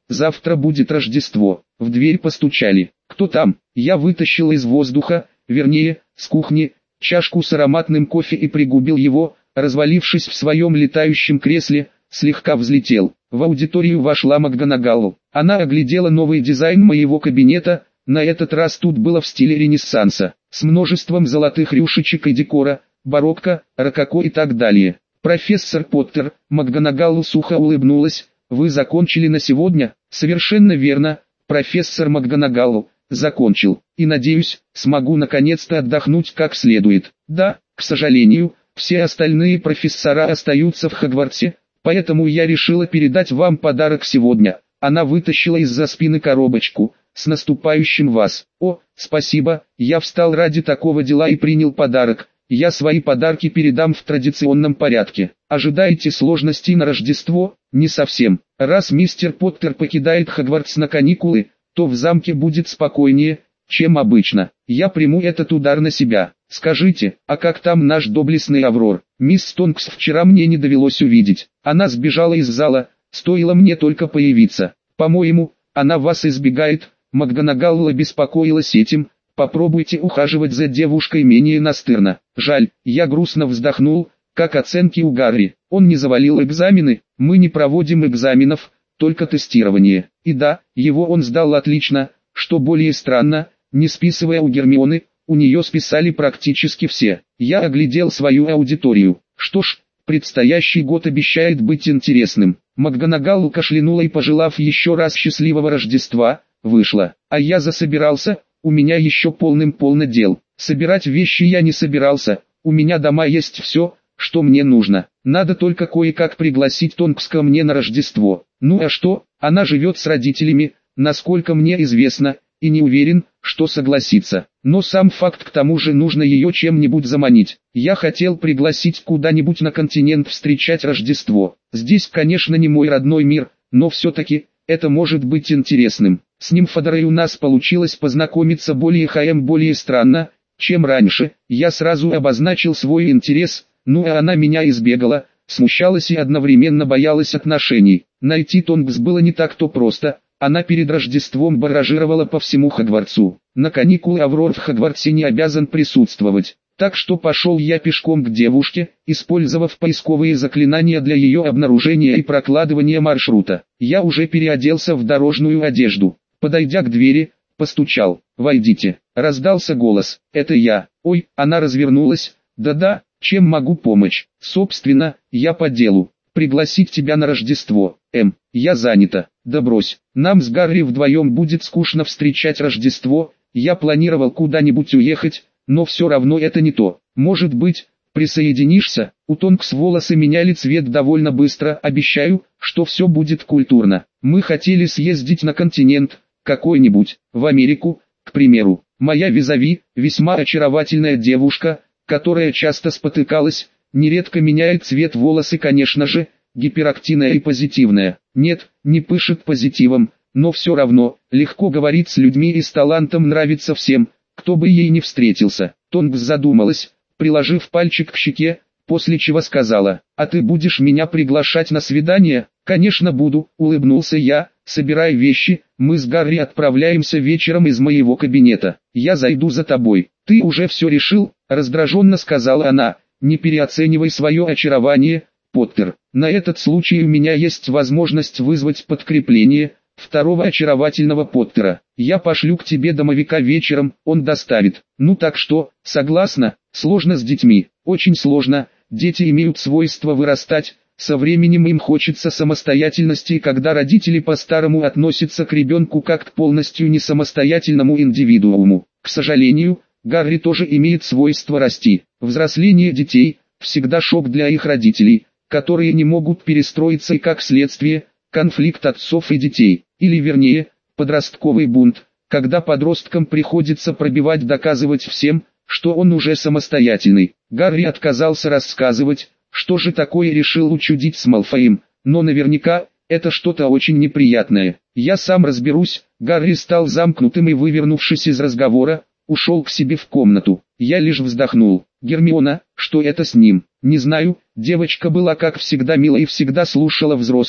завтра будет Рождество. В дверь постучали. «Кто там?» Я вытащил из воздуха, вернее, с кухни, чашку с ароматным кофе и пригубил его, развалившись в своем летающем кресле, слегка взлетел. В аудиторию вошла МакГонагалл. Она оглядела новый дизайн моего кабинета, на этот раз тут было в стиле Ренессанса, с множеством золотых рюшечек и декора, барокко, рококо и так далее. «Профессор Поттер», МакГонагалл сухо улыбнулась, «вы закончили на сегодня?» «Совершенно верно, профессор МакГонагалл, закончил, и надеюсь, смогу наконец-то отдохнуть как следует. Да, к сожалению, все остальные профессора остаются в Хогвартсе, поэтому я решила передать вам подарок сегодня». Она вытащила из-за спины коробочку. «С наступающим вас!» «О, спасибо!» Я встал ради такого дела и принял подарок. Я свои подарки передам в традиционном порядке. Ожидаете сложностей на Рождество? Не совсем. Раз мистер Поттер покидает Хогвартс на каникулы, то в замке будет спокойнее, чем обычно. Я приму этот удар на себя. Скажите, а как там наш доблестный Аврор? Мисс Тонкс вчера мне не довелось увидеть. Она сбежала из зала, стоило мне только появиться. По-моему, она вас избегает. МакГонагалл обеспокоилась этим. Попробуйте ухаживать за девушкой менее настырно. Жаль, я грустно вздохнул. Как оценки у Гарри? Он не завалил экзамены. Мы не проводим экзаменов, только тестирование. И да, его он сдал отлично, что более странно, не списывая у Гермионы, у нее списали практически все. Я оглядел свою аудиторию. Что ж, предстоящий год обещает быть интересным. МакГонагалл кашлянула и, пожелав еще раз счастливого Рождества, вышла. А я засобирался, у меня еще полным-полно дел. Собирать вещи я не собирался, у меня дома есть все, что мне нужно. Надо только кое-как пригласить Тонкс ко мне на Рождество. Ну а что, она живет с родителями, насколько мне известно, и не уверен, что согласится. Но сам факт, к тому же нужно ее чем-нибудь заманить. Я хотел пригласить куда-нибудь на континент встречать Рождество. Здесь, конечно, не мой родной мир, но все-таки, это может быть интересным. С Нимфодорой у нас получилось познакомиться более хаем более странно, чем раньше. Я сразу обозначил свой интерес, ну а она меня избегала, смущалась и одновременно боялась отношений. Найти Тонкс было не так-то просто. Она перед Рождеством баражировала по всему Хогвартсу. На каникулы Аврор в Хогвартсе не обязан присутствовать. Так что пошел я пешком к девушке, использовав поисковые заклинания для ее обнаружения и прокладывания маршрута. Я уже переоделся в дорожную одежду. Подойдя к двери, постучал. «Войдите». Раздался голос. «Это я». «Ой», она развернулась. «Да-да, чем могу помочь?» «Собственно, я по делу. Пригласить тебя на Рождество». «Эм, я занята». «Да брось, нам с Гарри вдвоем будет скучно встречать Рождество, я планировал куда-нибудь уехать, но все равно это не то. Может быть, присоединишься?» У Тонкс волосы меняли цвет довольно быстро. «Обещаю, что все будет культурно. Мы хотели съездить на континент, какой-нибудь, в Америку, к примеру. Моя визави, весьма очаровательная девушка, которая часто спотыкалась, нередко меняет цвет волосы, конечно же, гиперактивная и позитивная. Нет, не пышет позитивом, но все равно, легко говорить с людьми и с талантом нравится всем, кто бы ей не встретился». Тонкс задумалась, приложив пальчик к щеке, после чего сказала: «А ты будешь меня приглашать на свидание?» «Конечно буду», улыбнулся я. «Собирай вещи, мы с Гарри отправляемся вечером из моего кабинета. Я зайду за тобой». «Ты уже все решил?» раздраженно сказала она. «Не переоценивай свое очарование, Поттер. На этот случай у меня есть возможность вызвать подкрепление, второго очаровательного Поттера. Я пошлю к тебе домовика вечером, он доставит». «Ну так что, согласна?» «Сложно с детьми, очень сложно, дети имеют свойство вырастать, со временем им хочется самостоятельности, и когда родители по-старому относятся к ребенку как к полностью не самостоятельному индивидууму. К сожалению, Гарри тоже имеет свойство расти. Взросление детей – всегда шок для их родителей, которые не могут перестроиться, и как следствие, конфликт отцов и детей, или вернее, подростковый бунт, когда подросткам приходится пробивать, доказывать всем, что он уже самостоятельный». Гарри отказался рассказывать, что же такое решил учудить с Малфоем, но наверняка, это что-то очень неприятное. «Я сам разберусь». Гарри стал замкнутым и, вывернувшись из разговора, ушел к себе в комнату. Я лишь вздохнул. «Гермиона, что это с ним?» «Не знаю, девочка была как всегда мила и всегда слушала взрослых,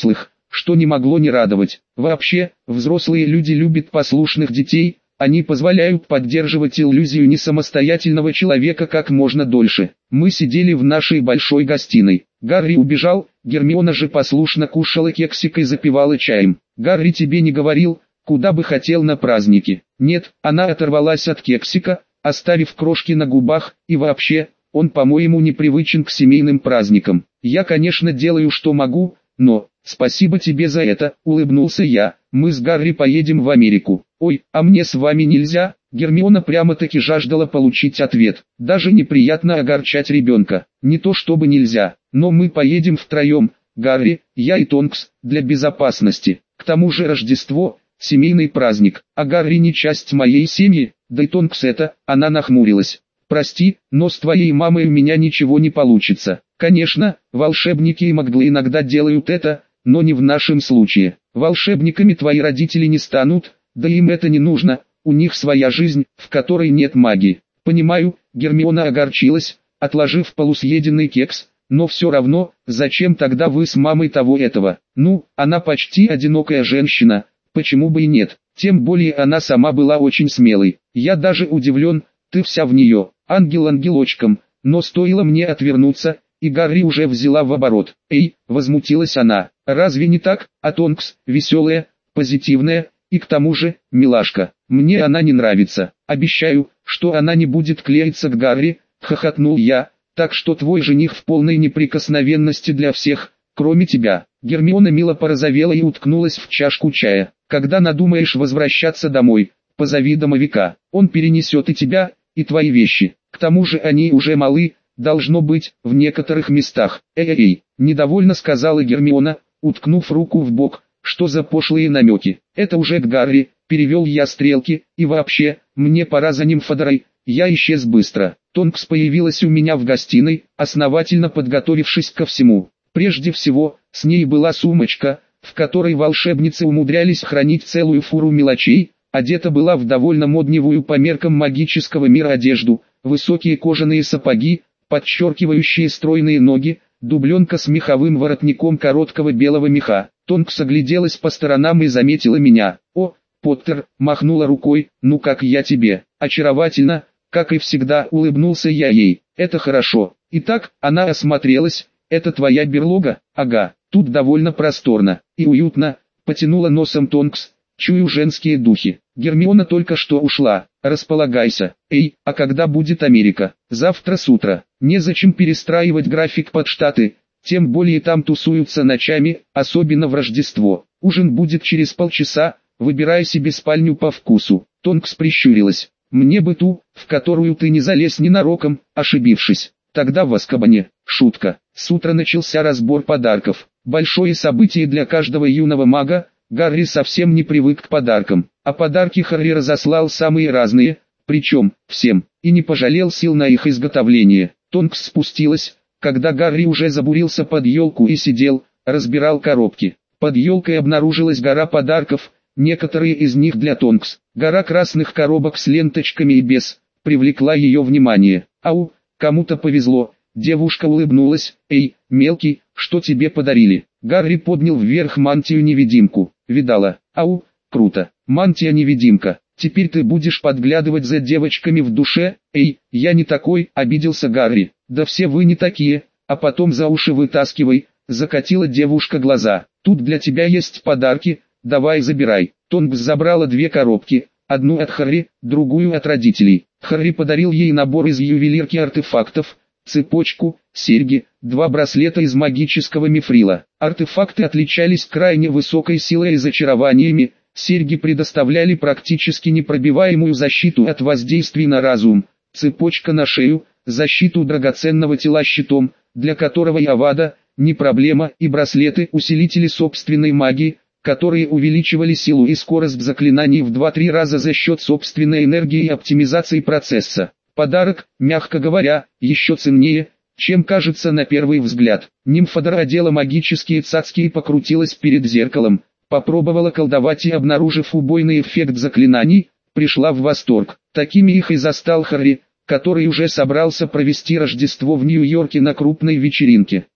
что не могло не радовать. Вообще, взрослые люди любят послушных детей, они позволяют поддерживать иллюзию несамостоятельного человека как можно дольше. Мы сидели в нашей большой гостиной. Гарри убежал, Гермиона же послушно кушала кексик и запивала чаем. Гарри тебе не говорил, куда бы хотел на праздники? Нет, она оторвалась от кексика, оставив крошки на губах, и вообще, он, по-моему, непривычен к семейным праздникам. Я, конечно, делаю, что могу, но, спасибо тебе за это, улыбнулся я, мы с Гарри поедем в Америку. Ой, а мне с вами нельзя? Гермиона прямо-таки жаждала получить ответ. Даже неприятно огорчать ребенка. Не то чтобы нельзя, но мы поедем втроем, Гарри, я и Тонкс, для безопасности. К тому же Рождество, семейный праздник, а Гарри не часть моей семьи, да и Тонкс это, она нахмурилась. Прости, но с твоей мамой у меня ничего не получится. Конечно, волшебники и маглы иногда делают это, но не в нашем случае. Волшебниками твои родители не станут, да им это не нужно, у них своя жизнь, в которой нет магии. Понимаю, Гермиона огорчилась, отложив полусъеденный кекс, но все равно, зачем тогда вы с мамой того этого? Ну, она почти одинокая женщина, почему бы и нет, тем более она сама была очень смелой. Я даже удивлен, ты вся в нее, ангел ангелочком, но стоило мне отвернуться, и Гарри уже взяла в оборот. Эй, возмутилась она, разве не так, а Тонкс, веселая, позитивная, и к тому же, милашка, мне она не нравится, обещаю, что она не будет клеиться к Гарри, хохотнул я, так что твой жених в полной неприкосновенности для всех, кроме тебя. Гермиона мило порозовела и уткнулась в чашку чая. Когда надумаешь возвращаться домой, позови домовика, он перенесет и тебя, и твои вещи, к тому же они уже малы, должно быть, в некоторых местах. Эй-эй-эй, недовольно сказала Гермиона, уткнув руку в бок, что за пошлые намеки. Это уже к Гарри, перевел я стрелки, и вообще, мне пора за Нимфодорой, я исчез быстро. Тонкс появилась у меня в гостиной, основательно подготовившись ко всему. Прежде всего, с ней была сумочка, в которой волшебницы умудрялись хранить целую фуру мелочей, одета была в довольно модневую по меркам магического мира одежду, высокие кожаные сапоги, подчеркивающие стройные ноги, дубленка с меховым воротником короткого белого меха. Тонкс огляделась по сторонам и заметила меня. «О, Поттер», махнула рукой, «ну как я тебе?» «Очаровательно», как и всегда, улыбнулся я ей. «Это хорошо». Итак, она осмотрелась. «Это твоя берлога?» «Ага, тут довольно просторно и уютно», потянула носом Тонкс. «Чую женские духи. Гермиона только что ушла. Располагайся. Эй, а когда будет Америка?» «Завтра с утра. Незачем перестраивать график под штаты, тем более там тусуются ночами, особенно в Рождество. Ужин будет через полчаса, выбирай себе спальню по вкусу». Тонкс прищурилась. «Мне бы ту, в которую ты не залез ненароком, ошибившись. Тогда в Азкабане». Шутка. С утра начался разбор подарков. Большое событие для каждого юного мага. Гарри совсем не привык к подаркам, а подарки Гарри разослал самые разные, причем всем, и не пожалел сил на их изготовление. Тонкс спустилась, когда Гарри уже забурился под елку и сидел, разбирал коробки. Под елкой обнаружилась гора подарков, некоторые из них для Тонкс. Гора красных коробок с ленточками и без, привлекла ее внимание. «Ау, кому-то повезло», девушка улыбнулась. «Эй, мелкий, что тебе подарили?» Гарри поднял вверх мантию-невидимку. «Видала? Ау, круто. Мантия-невидимка. Теперь ты будешь подглядывать за девочками в душе?» «Эй, я не такой», обиделся Гарри. «Да все вы не такие, а потом за уши вытаскивай», закатила девушка глаза. «Тут для тебя есть подарки, давай забирай». Тонкс забрала две коробки, одну от Гарри, другую от родителей. Гарри подарил ей набор из ювелирки артефактов, цепочку, серьги, два браслета из магического мифрила. Артефакты отличались крайне высокой силой и зачарованиями, серьги предоставляли практически непробиваемую защиту от воздействий на разум, цепочка на шею, защиту драгоценного тела щитом, для которого и Авада, не проблема, и браслеты усилители собственной магии, которые увеличивали силу и скорость заклинаний в два-три раза за счет собственной энергии и оптимизации процесса. Подарок, мягко говоря, еще ценнее, чем кажется на первый взгляд. Нимфодора одела магические цацки и покрутилась перед зеркалом, попробовала колдовать и, обнаружив убойный эффект заклинаний, пришла в восторг. Такими их и застал Гарри, который уже собрался провести Рождество в Нью-Йорке на крупной вечеринке.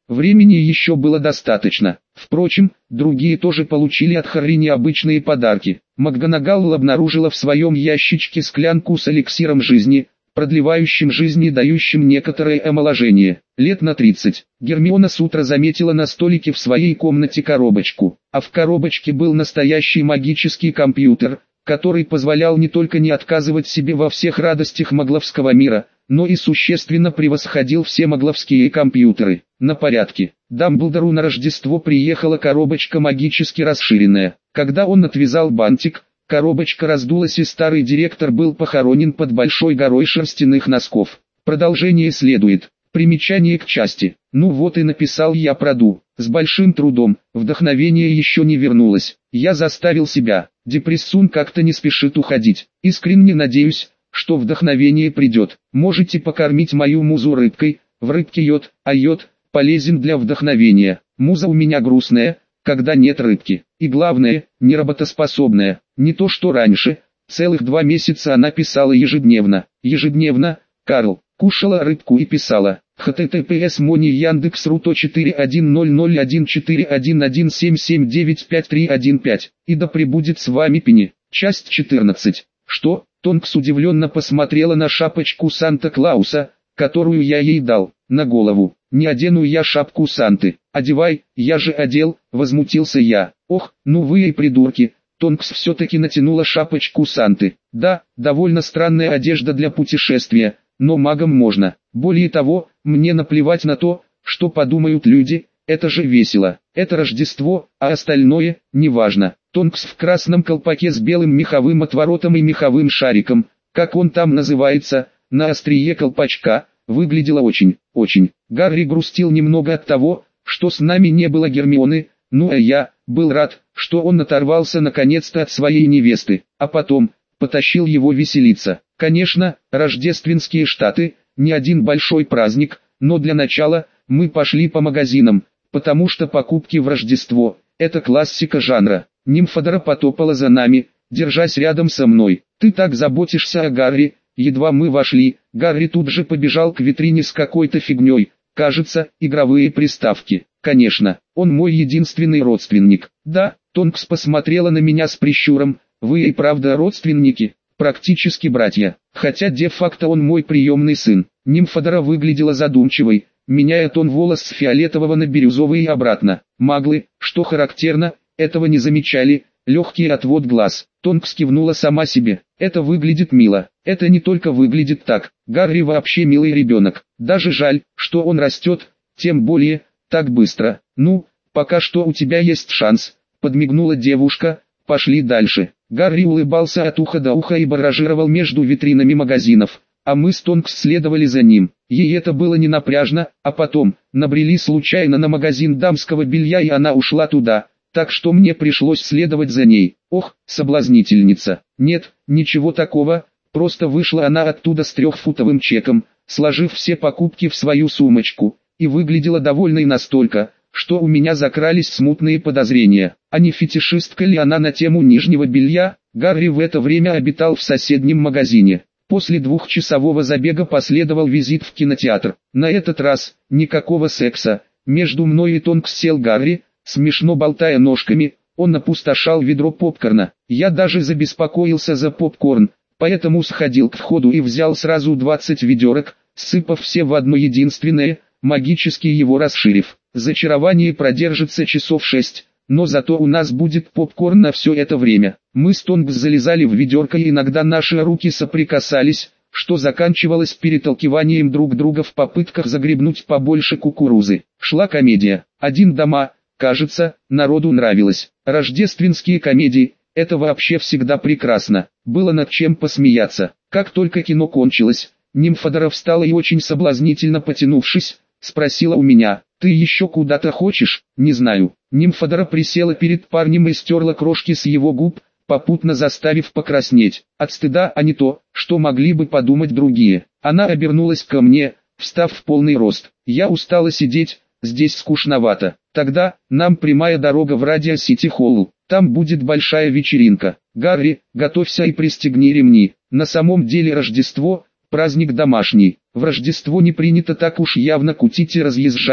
Времени еще было достаточно. Впрочем, другие тоже получили от Харри необычные подарки. МакГонагал обнаружила в своем ящичке склянку с эликсиром жизни, продлевающим жизнь и дающим некоторое омоложение. Лет на тридцать. Гермиона с утра заметила на столике в своей комнате коробочку, а в коробочке был настоящий магический компьютер, который позволял не только не отказывать себе во всех радостях магловского мира, но и существенно превосходил все магловские компьютеры. На порядке. Дамблдору на Рождество приехала коробочка магически расширенная. Когда он отвязал бантик, коробочка раздулась и старый директор был похоронен под большой горой шерстяных носков. Продолжение следует. Примечание к части. Ну вот и написал я про Ду. С большим трудом. Вдохновение еще не вернулось. Я заставил себя. Депрессун как-то не спешит уходить. Искренне надеюсь, что вдохновение придет. Можете покормить мою музу рыбкой. В рыбке йод, а йод полезен для вдохновения. Муза у меня грустная, когда нет рыбки. И главное, неработоспособная. Не то что раньше. Целых два месяца она писала ежедневно. Ежедневно, Карл. Кушала рыбку и писала. https мони яндекс.ру то четыре один ноль ноль один четыре один один семь семь девять пять три один пять. И да пребудет с вами Пенни. Часть четырнадцать. Что? Тонкс удивленно посмотрела на шапочку Санта-Клауса, которую я ей дал, на голову. Не одену я шапку Санты. Одевай, я же одел, возмутился я. Ох, ну вы и придурки. Тонкс все-таки натянула шапочку Санты. Да, довольно странная одежда для путешествия, но магам можно. Более того, мне наплевать на то, что подумают люди, это же весело. Это Рождество, а остальное, неважно. Тонкс в красном колпаке с белым меховым отворотом и меховым шариком, как он там называется, на острие колпачка, выглядела очень, очень. Гарри грустил немного от того, что с нами не было Гермионы, ну а я был рад, что он оторвался наконец-то от своей невесты, а потом потащил его веселиться. Конечно, рождественские штаты, не один большой праздник, но для начала мы пошли по магазинам, потому что покупки в Рождество – это классика жанра. Нимфодора потопала за нами, держась рядом со мной. «Ты так заботишься о Гарри». Едва мы вошли, Гарри тут же побежал к витрине с какой-то фигней, кажется, игровые приставки. Конечно, он мой единственный родственник. Да, Тонкс посмотрела на меня с прищуром. Вы и правда родственники? Практически братья, хотя де-факто он мой приемный сын. Нимфодора выглядела задумчивой, меняя тон волос с фиолетового на бирюзовый и обратно. Маглы, что характерно, этого не замечали. Легкий отвод глаз. Тонкс кивнула сама себе. Это выглядит мило. Это не только выглядит так. Гарри вообще милый ребенок. Даже жаль, что он растет, тем более, так быстро. Ну, пока что у тебя есть шанс, подмигнула девушка. Пошли дальше. Гарри улыбался от уха до уха и баражировал между витринами магазинов, а мы с Тонкс следовали за ним. Ей это было не напряжно, а потом, набрели случайно на магазин дамского белья и она ушла туда. Так что мне пришлось следовать за ней. Ох, соблазнительница. Нет, ничего такого, просто вышла она оттуда с трехфутовым чеком, сложив все покупки в свою сумочку, и выглядела довольной настолько, что у меня закрались смутные подозрения. А не фетишистка ли она на тему нижнего белья? Гарри в это время обитал в соседнем магазине. После двухчасового забега последовал визит в кинотеатр. На этот раз, никакого секса. Между мной и Тонкс сел Гарри. Смешно болтая ножками, он опустошал ведро попкорна. Я даже забеспокоился за попкорн, поэтому сходил к входу и взял сразу двадцать ведерок, сыпав все в одно единственное, магически его расширив. Зачарование продержится часов шесть, но зато у нас будет попкорн на все это время. Мы с Тонкс залезали в ведерко и иногда наши руки соприкасались, что заканчивалось переталкиванием друг друга в попытках загребнуть побольше кукурузы. Шла комедия. Один дома. Кажется, народу нравилось. Рождественские комедии, это вообще всегда прекрасно. Было над чем посмеяться. Как только кино кончилось, Нимфодора встала и очень соблазнительно потянувшись, спросила у меня: «Ты еще куда-то хочешь?» «Не знаю». Нимфодора присела перед парнем и стерла крошки с его губ, попутно заставив покраснеть. От стыда, а не то, что могли бы подумать другие. Она обернулась ко мне, встав в полный рост. Я устала сидеть. Здесь скучновато. Тогда, нам прямая дорога в Радио-Сити-Холл. Там будет большая вечеринка. Гарри, готовься и пристегни ремни. На самом деле Рождество – праздник домашний. В Рождество не принято так уж явно кутить и разъезжать.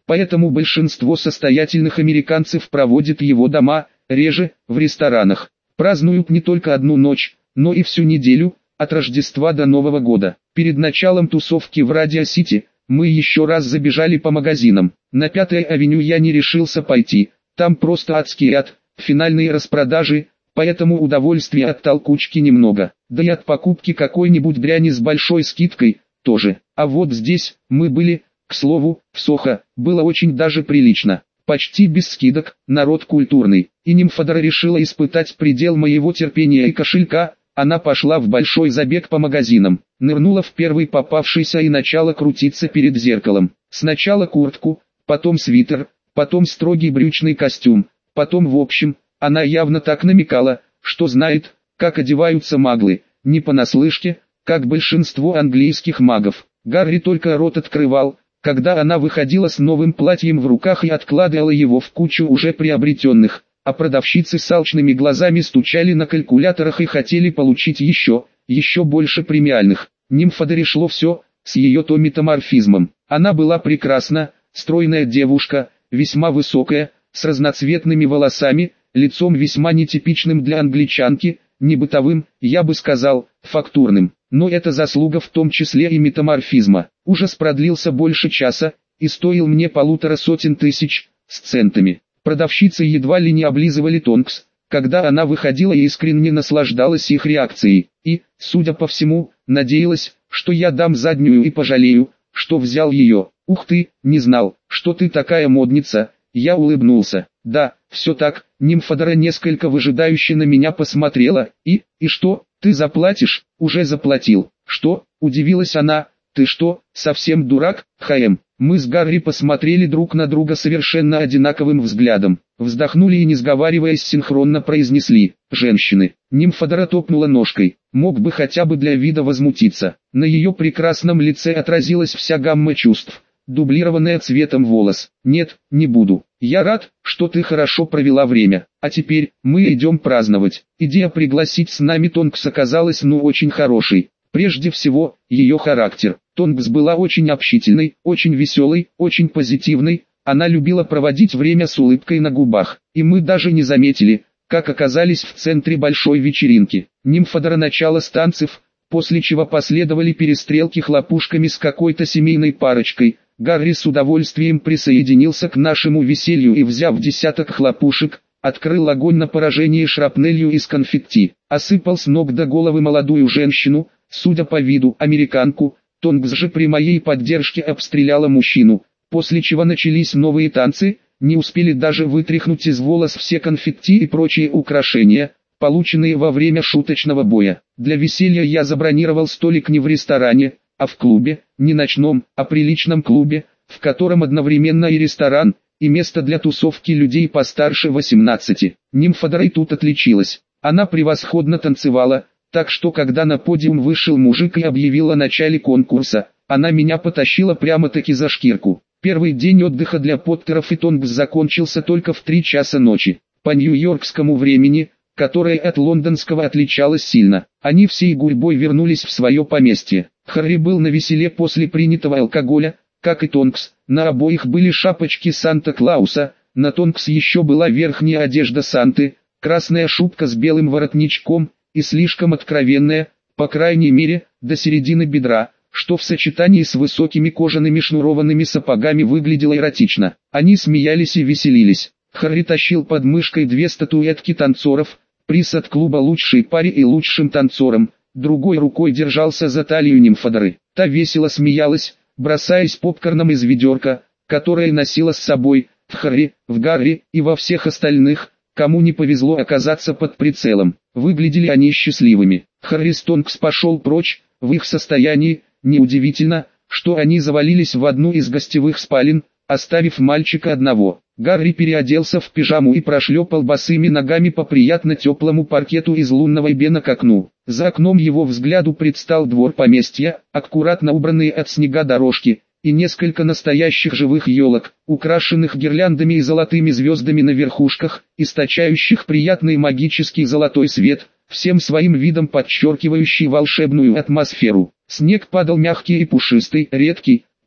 Поэтому большинство состоятельных американцев проводит его дома, реже, в ресторанах. Празднуют не только одну ночь, но и всю неделю, от Рождества до Нового года. Перед началом тусовки в Радио-Сити, мы еще раз забежали по магазинам. На Пятой авеню я не решился пойти, там просто адский ряд, финальные распродажи, поэтому удовольствия от толкучки немного. Да и от покупки какой-нибудь дряни с большой скидкой, тоже. А вот здесь, мы были, к слову, в Сохо, было очень даже прилично. Почти без скидок, народ культурный. И Нимфодора решила испытать предел моего терпения и кошелька. Она пошла в большой забег по магазинам, нырнула в первый попавшийся и начала крутиться перед зеркалом. Сначала куртку, потом свитер, потом строгий брючный костюм, потом в общем, она явно так намекала, что знает, как одеваются маглы, не понаслышке, как большинство английских магов. Гарри только рот открывал, когда она выходила с новым платьем в руках и откладывала его в кучу уже приобретенных. А продавщицы с алчными глазами стучали на калькуляторах и хотели получить еще, еще больше премиальных. Нимфодоре шло все, с ее то метаморфизмом. Она была прекрасна, стройная девушка, весьма высокая, с разноцветными волосами, лицом весьма нетипичным для англичанки, не бытовым, я бы сказал, фактурным. Но это заслуга в том числе и метаморфизма. Ужас продлился больше часа, и стоил мне полутора сотен тысяч, с центами. Продавщицы едва ли не облизывали Тонкс, когда она выходила и искренне наслаждалась их реакцией, и, судя по всему, надеялась, что я дам заднюю и пожалею, что взял ее. Ух ты, не знал, что ты такая модница, я улыбнулся. Да, все так. Нимфодора несколько выжидающе на меня посмотрела, и, и что, ты заплатишь? Уже заплатил. Что, удивилась она, ты что, совсем дурак, Хаэм? Мы с Гарри посмотрели друг на друга совершенно одинаковым взглядом, вздохнули и не сговариваясь синхронно произнесли: «Женщины». Нимфодора топнула ножкой, мог бы хотя бы для вида возмутиться. На ее прекрасном лице отразилась вся гамма чувств, дублированная цветом волос. «Нет, не буду. Я рад, что ты хорошо провела время. А теперь, мы идем праздновать». Идея пригласить с нами Тонкс оказалась ну очень хорошей. Прежде всего, ее характер. Тонкс была очень общительной, очень веселой, очень позитивной, она любила проводить время с улыбкой на губах, и мы даже не заметили, как оказались в центре большой вечеринки. Нимфодора начала с танцев, после чего последовали перестрелки хлопушками с какой-то семейной парочкой. Гарри с удовольствием присоединился к нашему веселью и, взяв десяток хлопушек, открыл огонь на поражение шрапнелью из конфетти, осыпал с ног до головы молодую женщину, судя по виду, американку. Тонкс же при моей поддержке обстреляла мужчину, после чего начались новые танцы, не успели даже вытряхнуть из волос все конфетти и прочие украшения, полученные во время шуточного боя. Для веселья я забронировал столик не в ресторане, а в клубе, не ночном, а приличном клубе, в котором одновременно и ресторан, и место для тусовки людей постарше восемнадцати. Нимфодора и тут отличилась. Она превосходно танцевала, так что когда на подиум вышел мужик и объявил о начале конкурса, она меня потащила прямо-таки за шкирку. Первый день отдыха для Поттеров и Тонкс закончился только в три часа ночи. По нью-йоркскому времени, которое от лондонского отличалось сильно, они всей гурьбой вернулись в свое поместье. Харри был навеселе после принятого алкоголя, как и Тонкс. На обоих были шапочки Санта-Клауса, на Тонкс еще была верхняя одежда Санты, красная шубка с белым воротничком, и слишком откровенная, по крайней мере, до середины бедра, что в сочетании с высокими кожаными шнурованными сапогами выглядело эротично. Они смеялись и веселились. Харри тащил под мышкой две статуэтки танцоров, приз от клуба лучшей паре и лучшим танцором, другой рукой держался за талию Нимфодоры. Та весело смеялась, бросаясь попкорном из ведерка, которое носила с собой, в Харри, в Гарри и во всех остальных, кому не повезло оказаться под прицелом. Выглядели они счастливыми. Харри с Тонкс пошел прочь, в их состоянии, неудивительно, что они завалились в одну из гостевых спален, оставив мальчика одного. Гарри переоделся в пижаму и прошлепал босыми ногами по приятно теплому паркету из лунного эбена к окну. За окном его взгляду предстал двор поместья, аккуратно убранные от снега дорожки, и несколько настоящих живых елок, украшенных гирляндами и золотыми звездами на верхушках, источающих приятный магический золотой свет, всем своим видом подчеркивающий волшебную атмосферу. Снег падал мягкий и пушистый, редкий,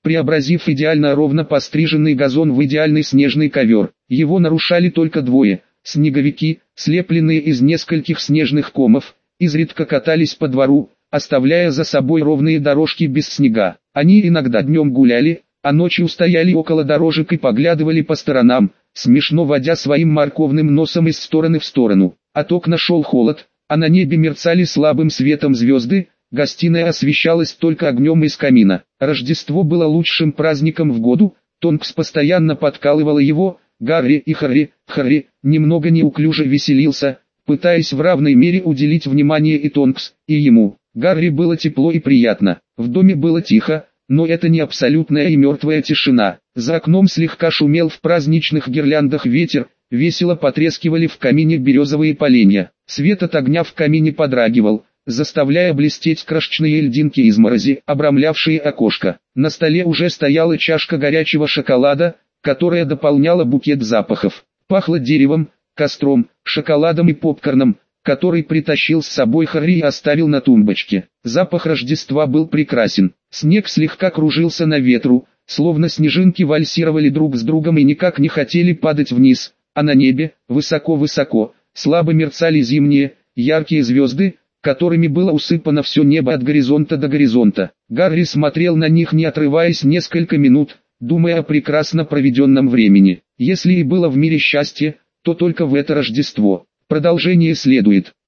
преобразив идеально ровно постриженный газон в идеальный снежный ковер. Его нарушали только двое – снеговики, слепленные из нескольких снежных комов, изредка катались по двору, оставляя за собой ровные дорожки без снега. Они иногда днем гуляли, а ночью стояли около дорожек и поглядывали по сторонам, смешно водя своим морковным носом из стороны в сторону. От окна шел холод, а на небе мерцали слабым светом звезды, гостиная освещалась только огнем из камина. Рождество было лучшим праздником в году, Тонкс постоянно подкалывала его, Гарри и Харри, Харри, немного неуклюже веселился, пытаясь в равной мере уделить внимание и Тонкс, и ему. Гарри было тепло и приятно, в доме было тихо, но это не абсолютная и мертвая тишина. За окном слегка шумел в праздничных гирляндах ветер, весело потрескивали в камине березовые поленья. Свет от огня в камине подрагивал, заставляя блестеть крошечные льдинки изморози, обрамлявшие окошко. На столе уже стояла чашка горячего шоколада, которая дополняла букет запахов. Пахло деревом, костром, шоколадом и попкорном, который притащил с собой Харри и оставил на тумбочке. Запах Рождества был прекрасен. Снег слегка кружился на ветру, словно снежинки вальсировали друг с другом и никак не хотели падать вниз, а на небе, высоко-высоко, слабо мерцали зимние, яркие звезды, которыми было усыпано все небо от горизонта до горизонта. Гарри смотрел на них, не отрываясь, несколько минут, думая о прекрасно проведенном времени. Если и было в мире счастье, то только в это Рождество. Продолжение следует.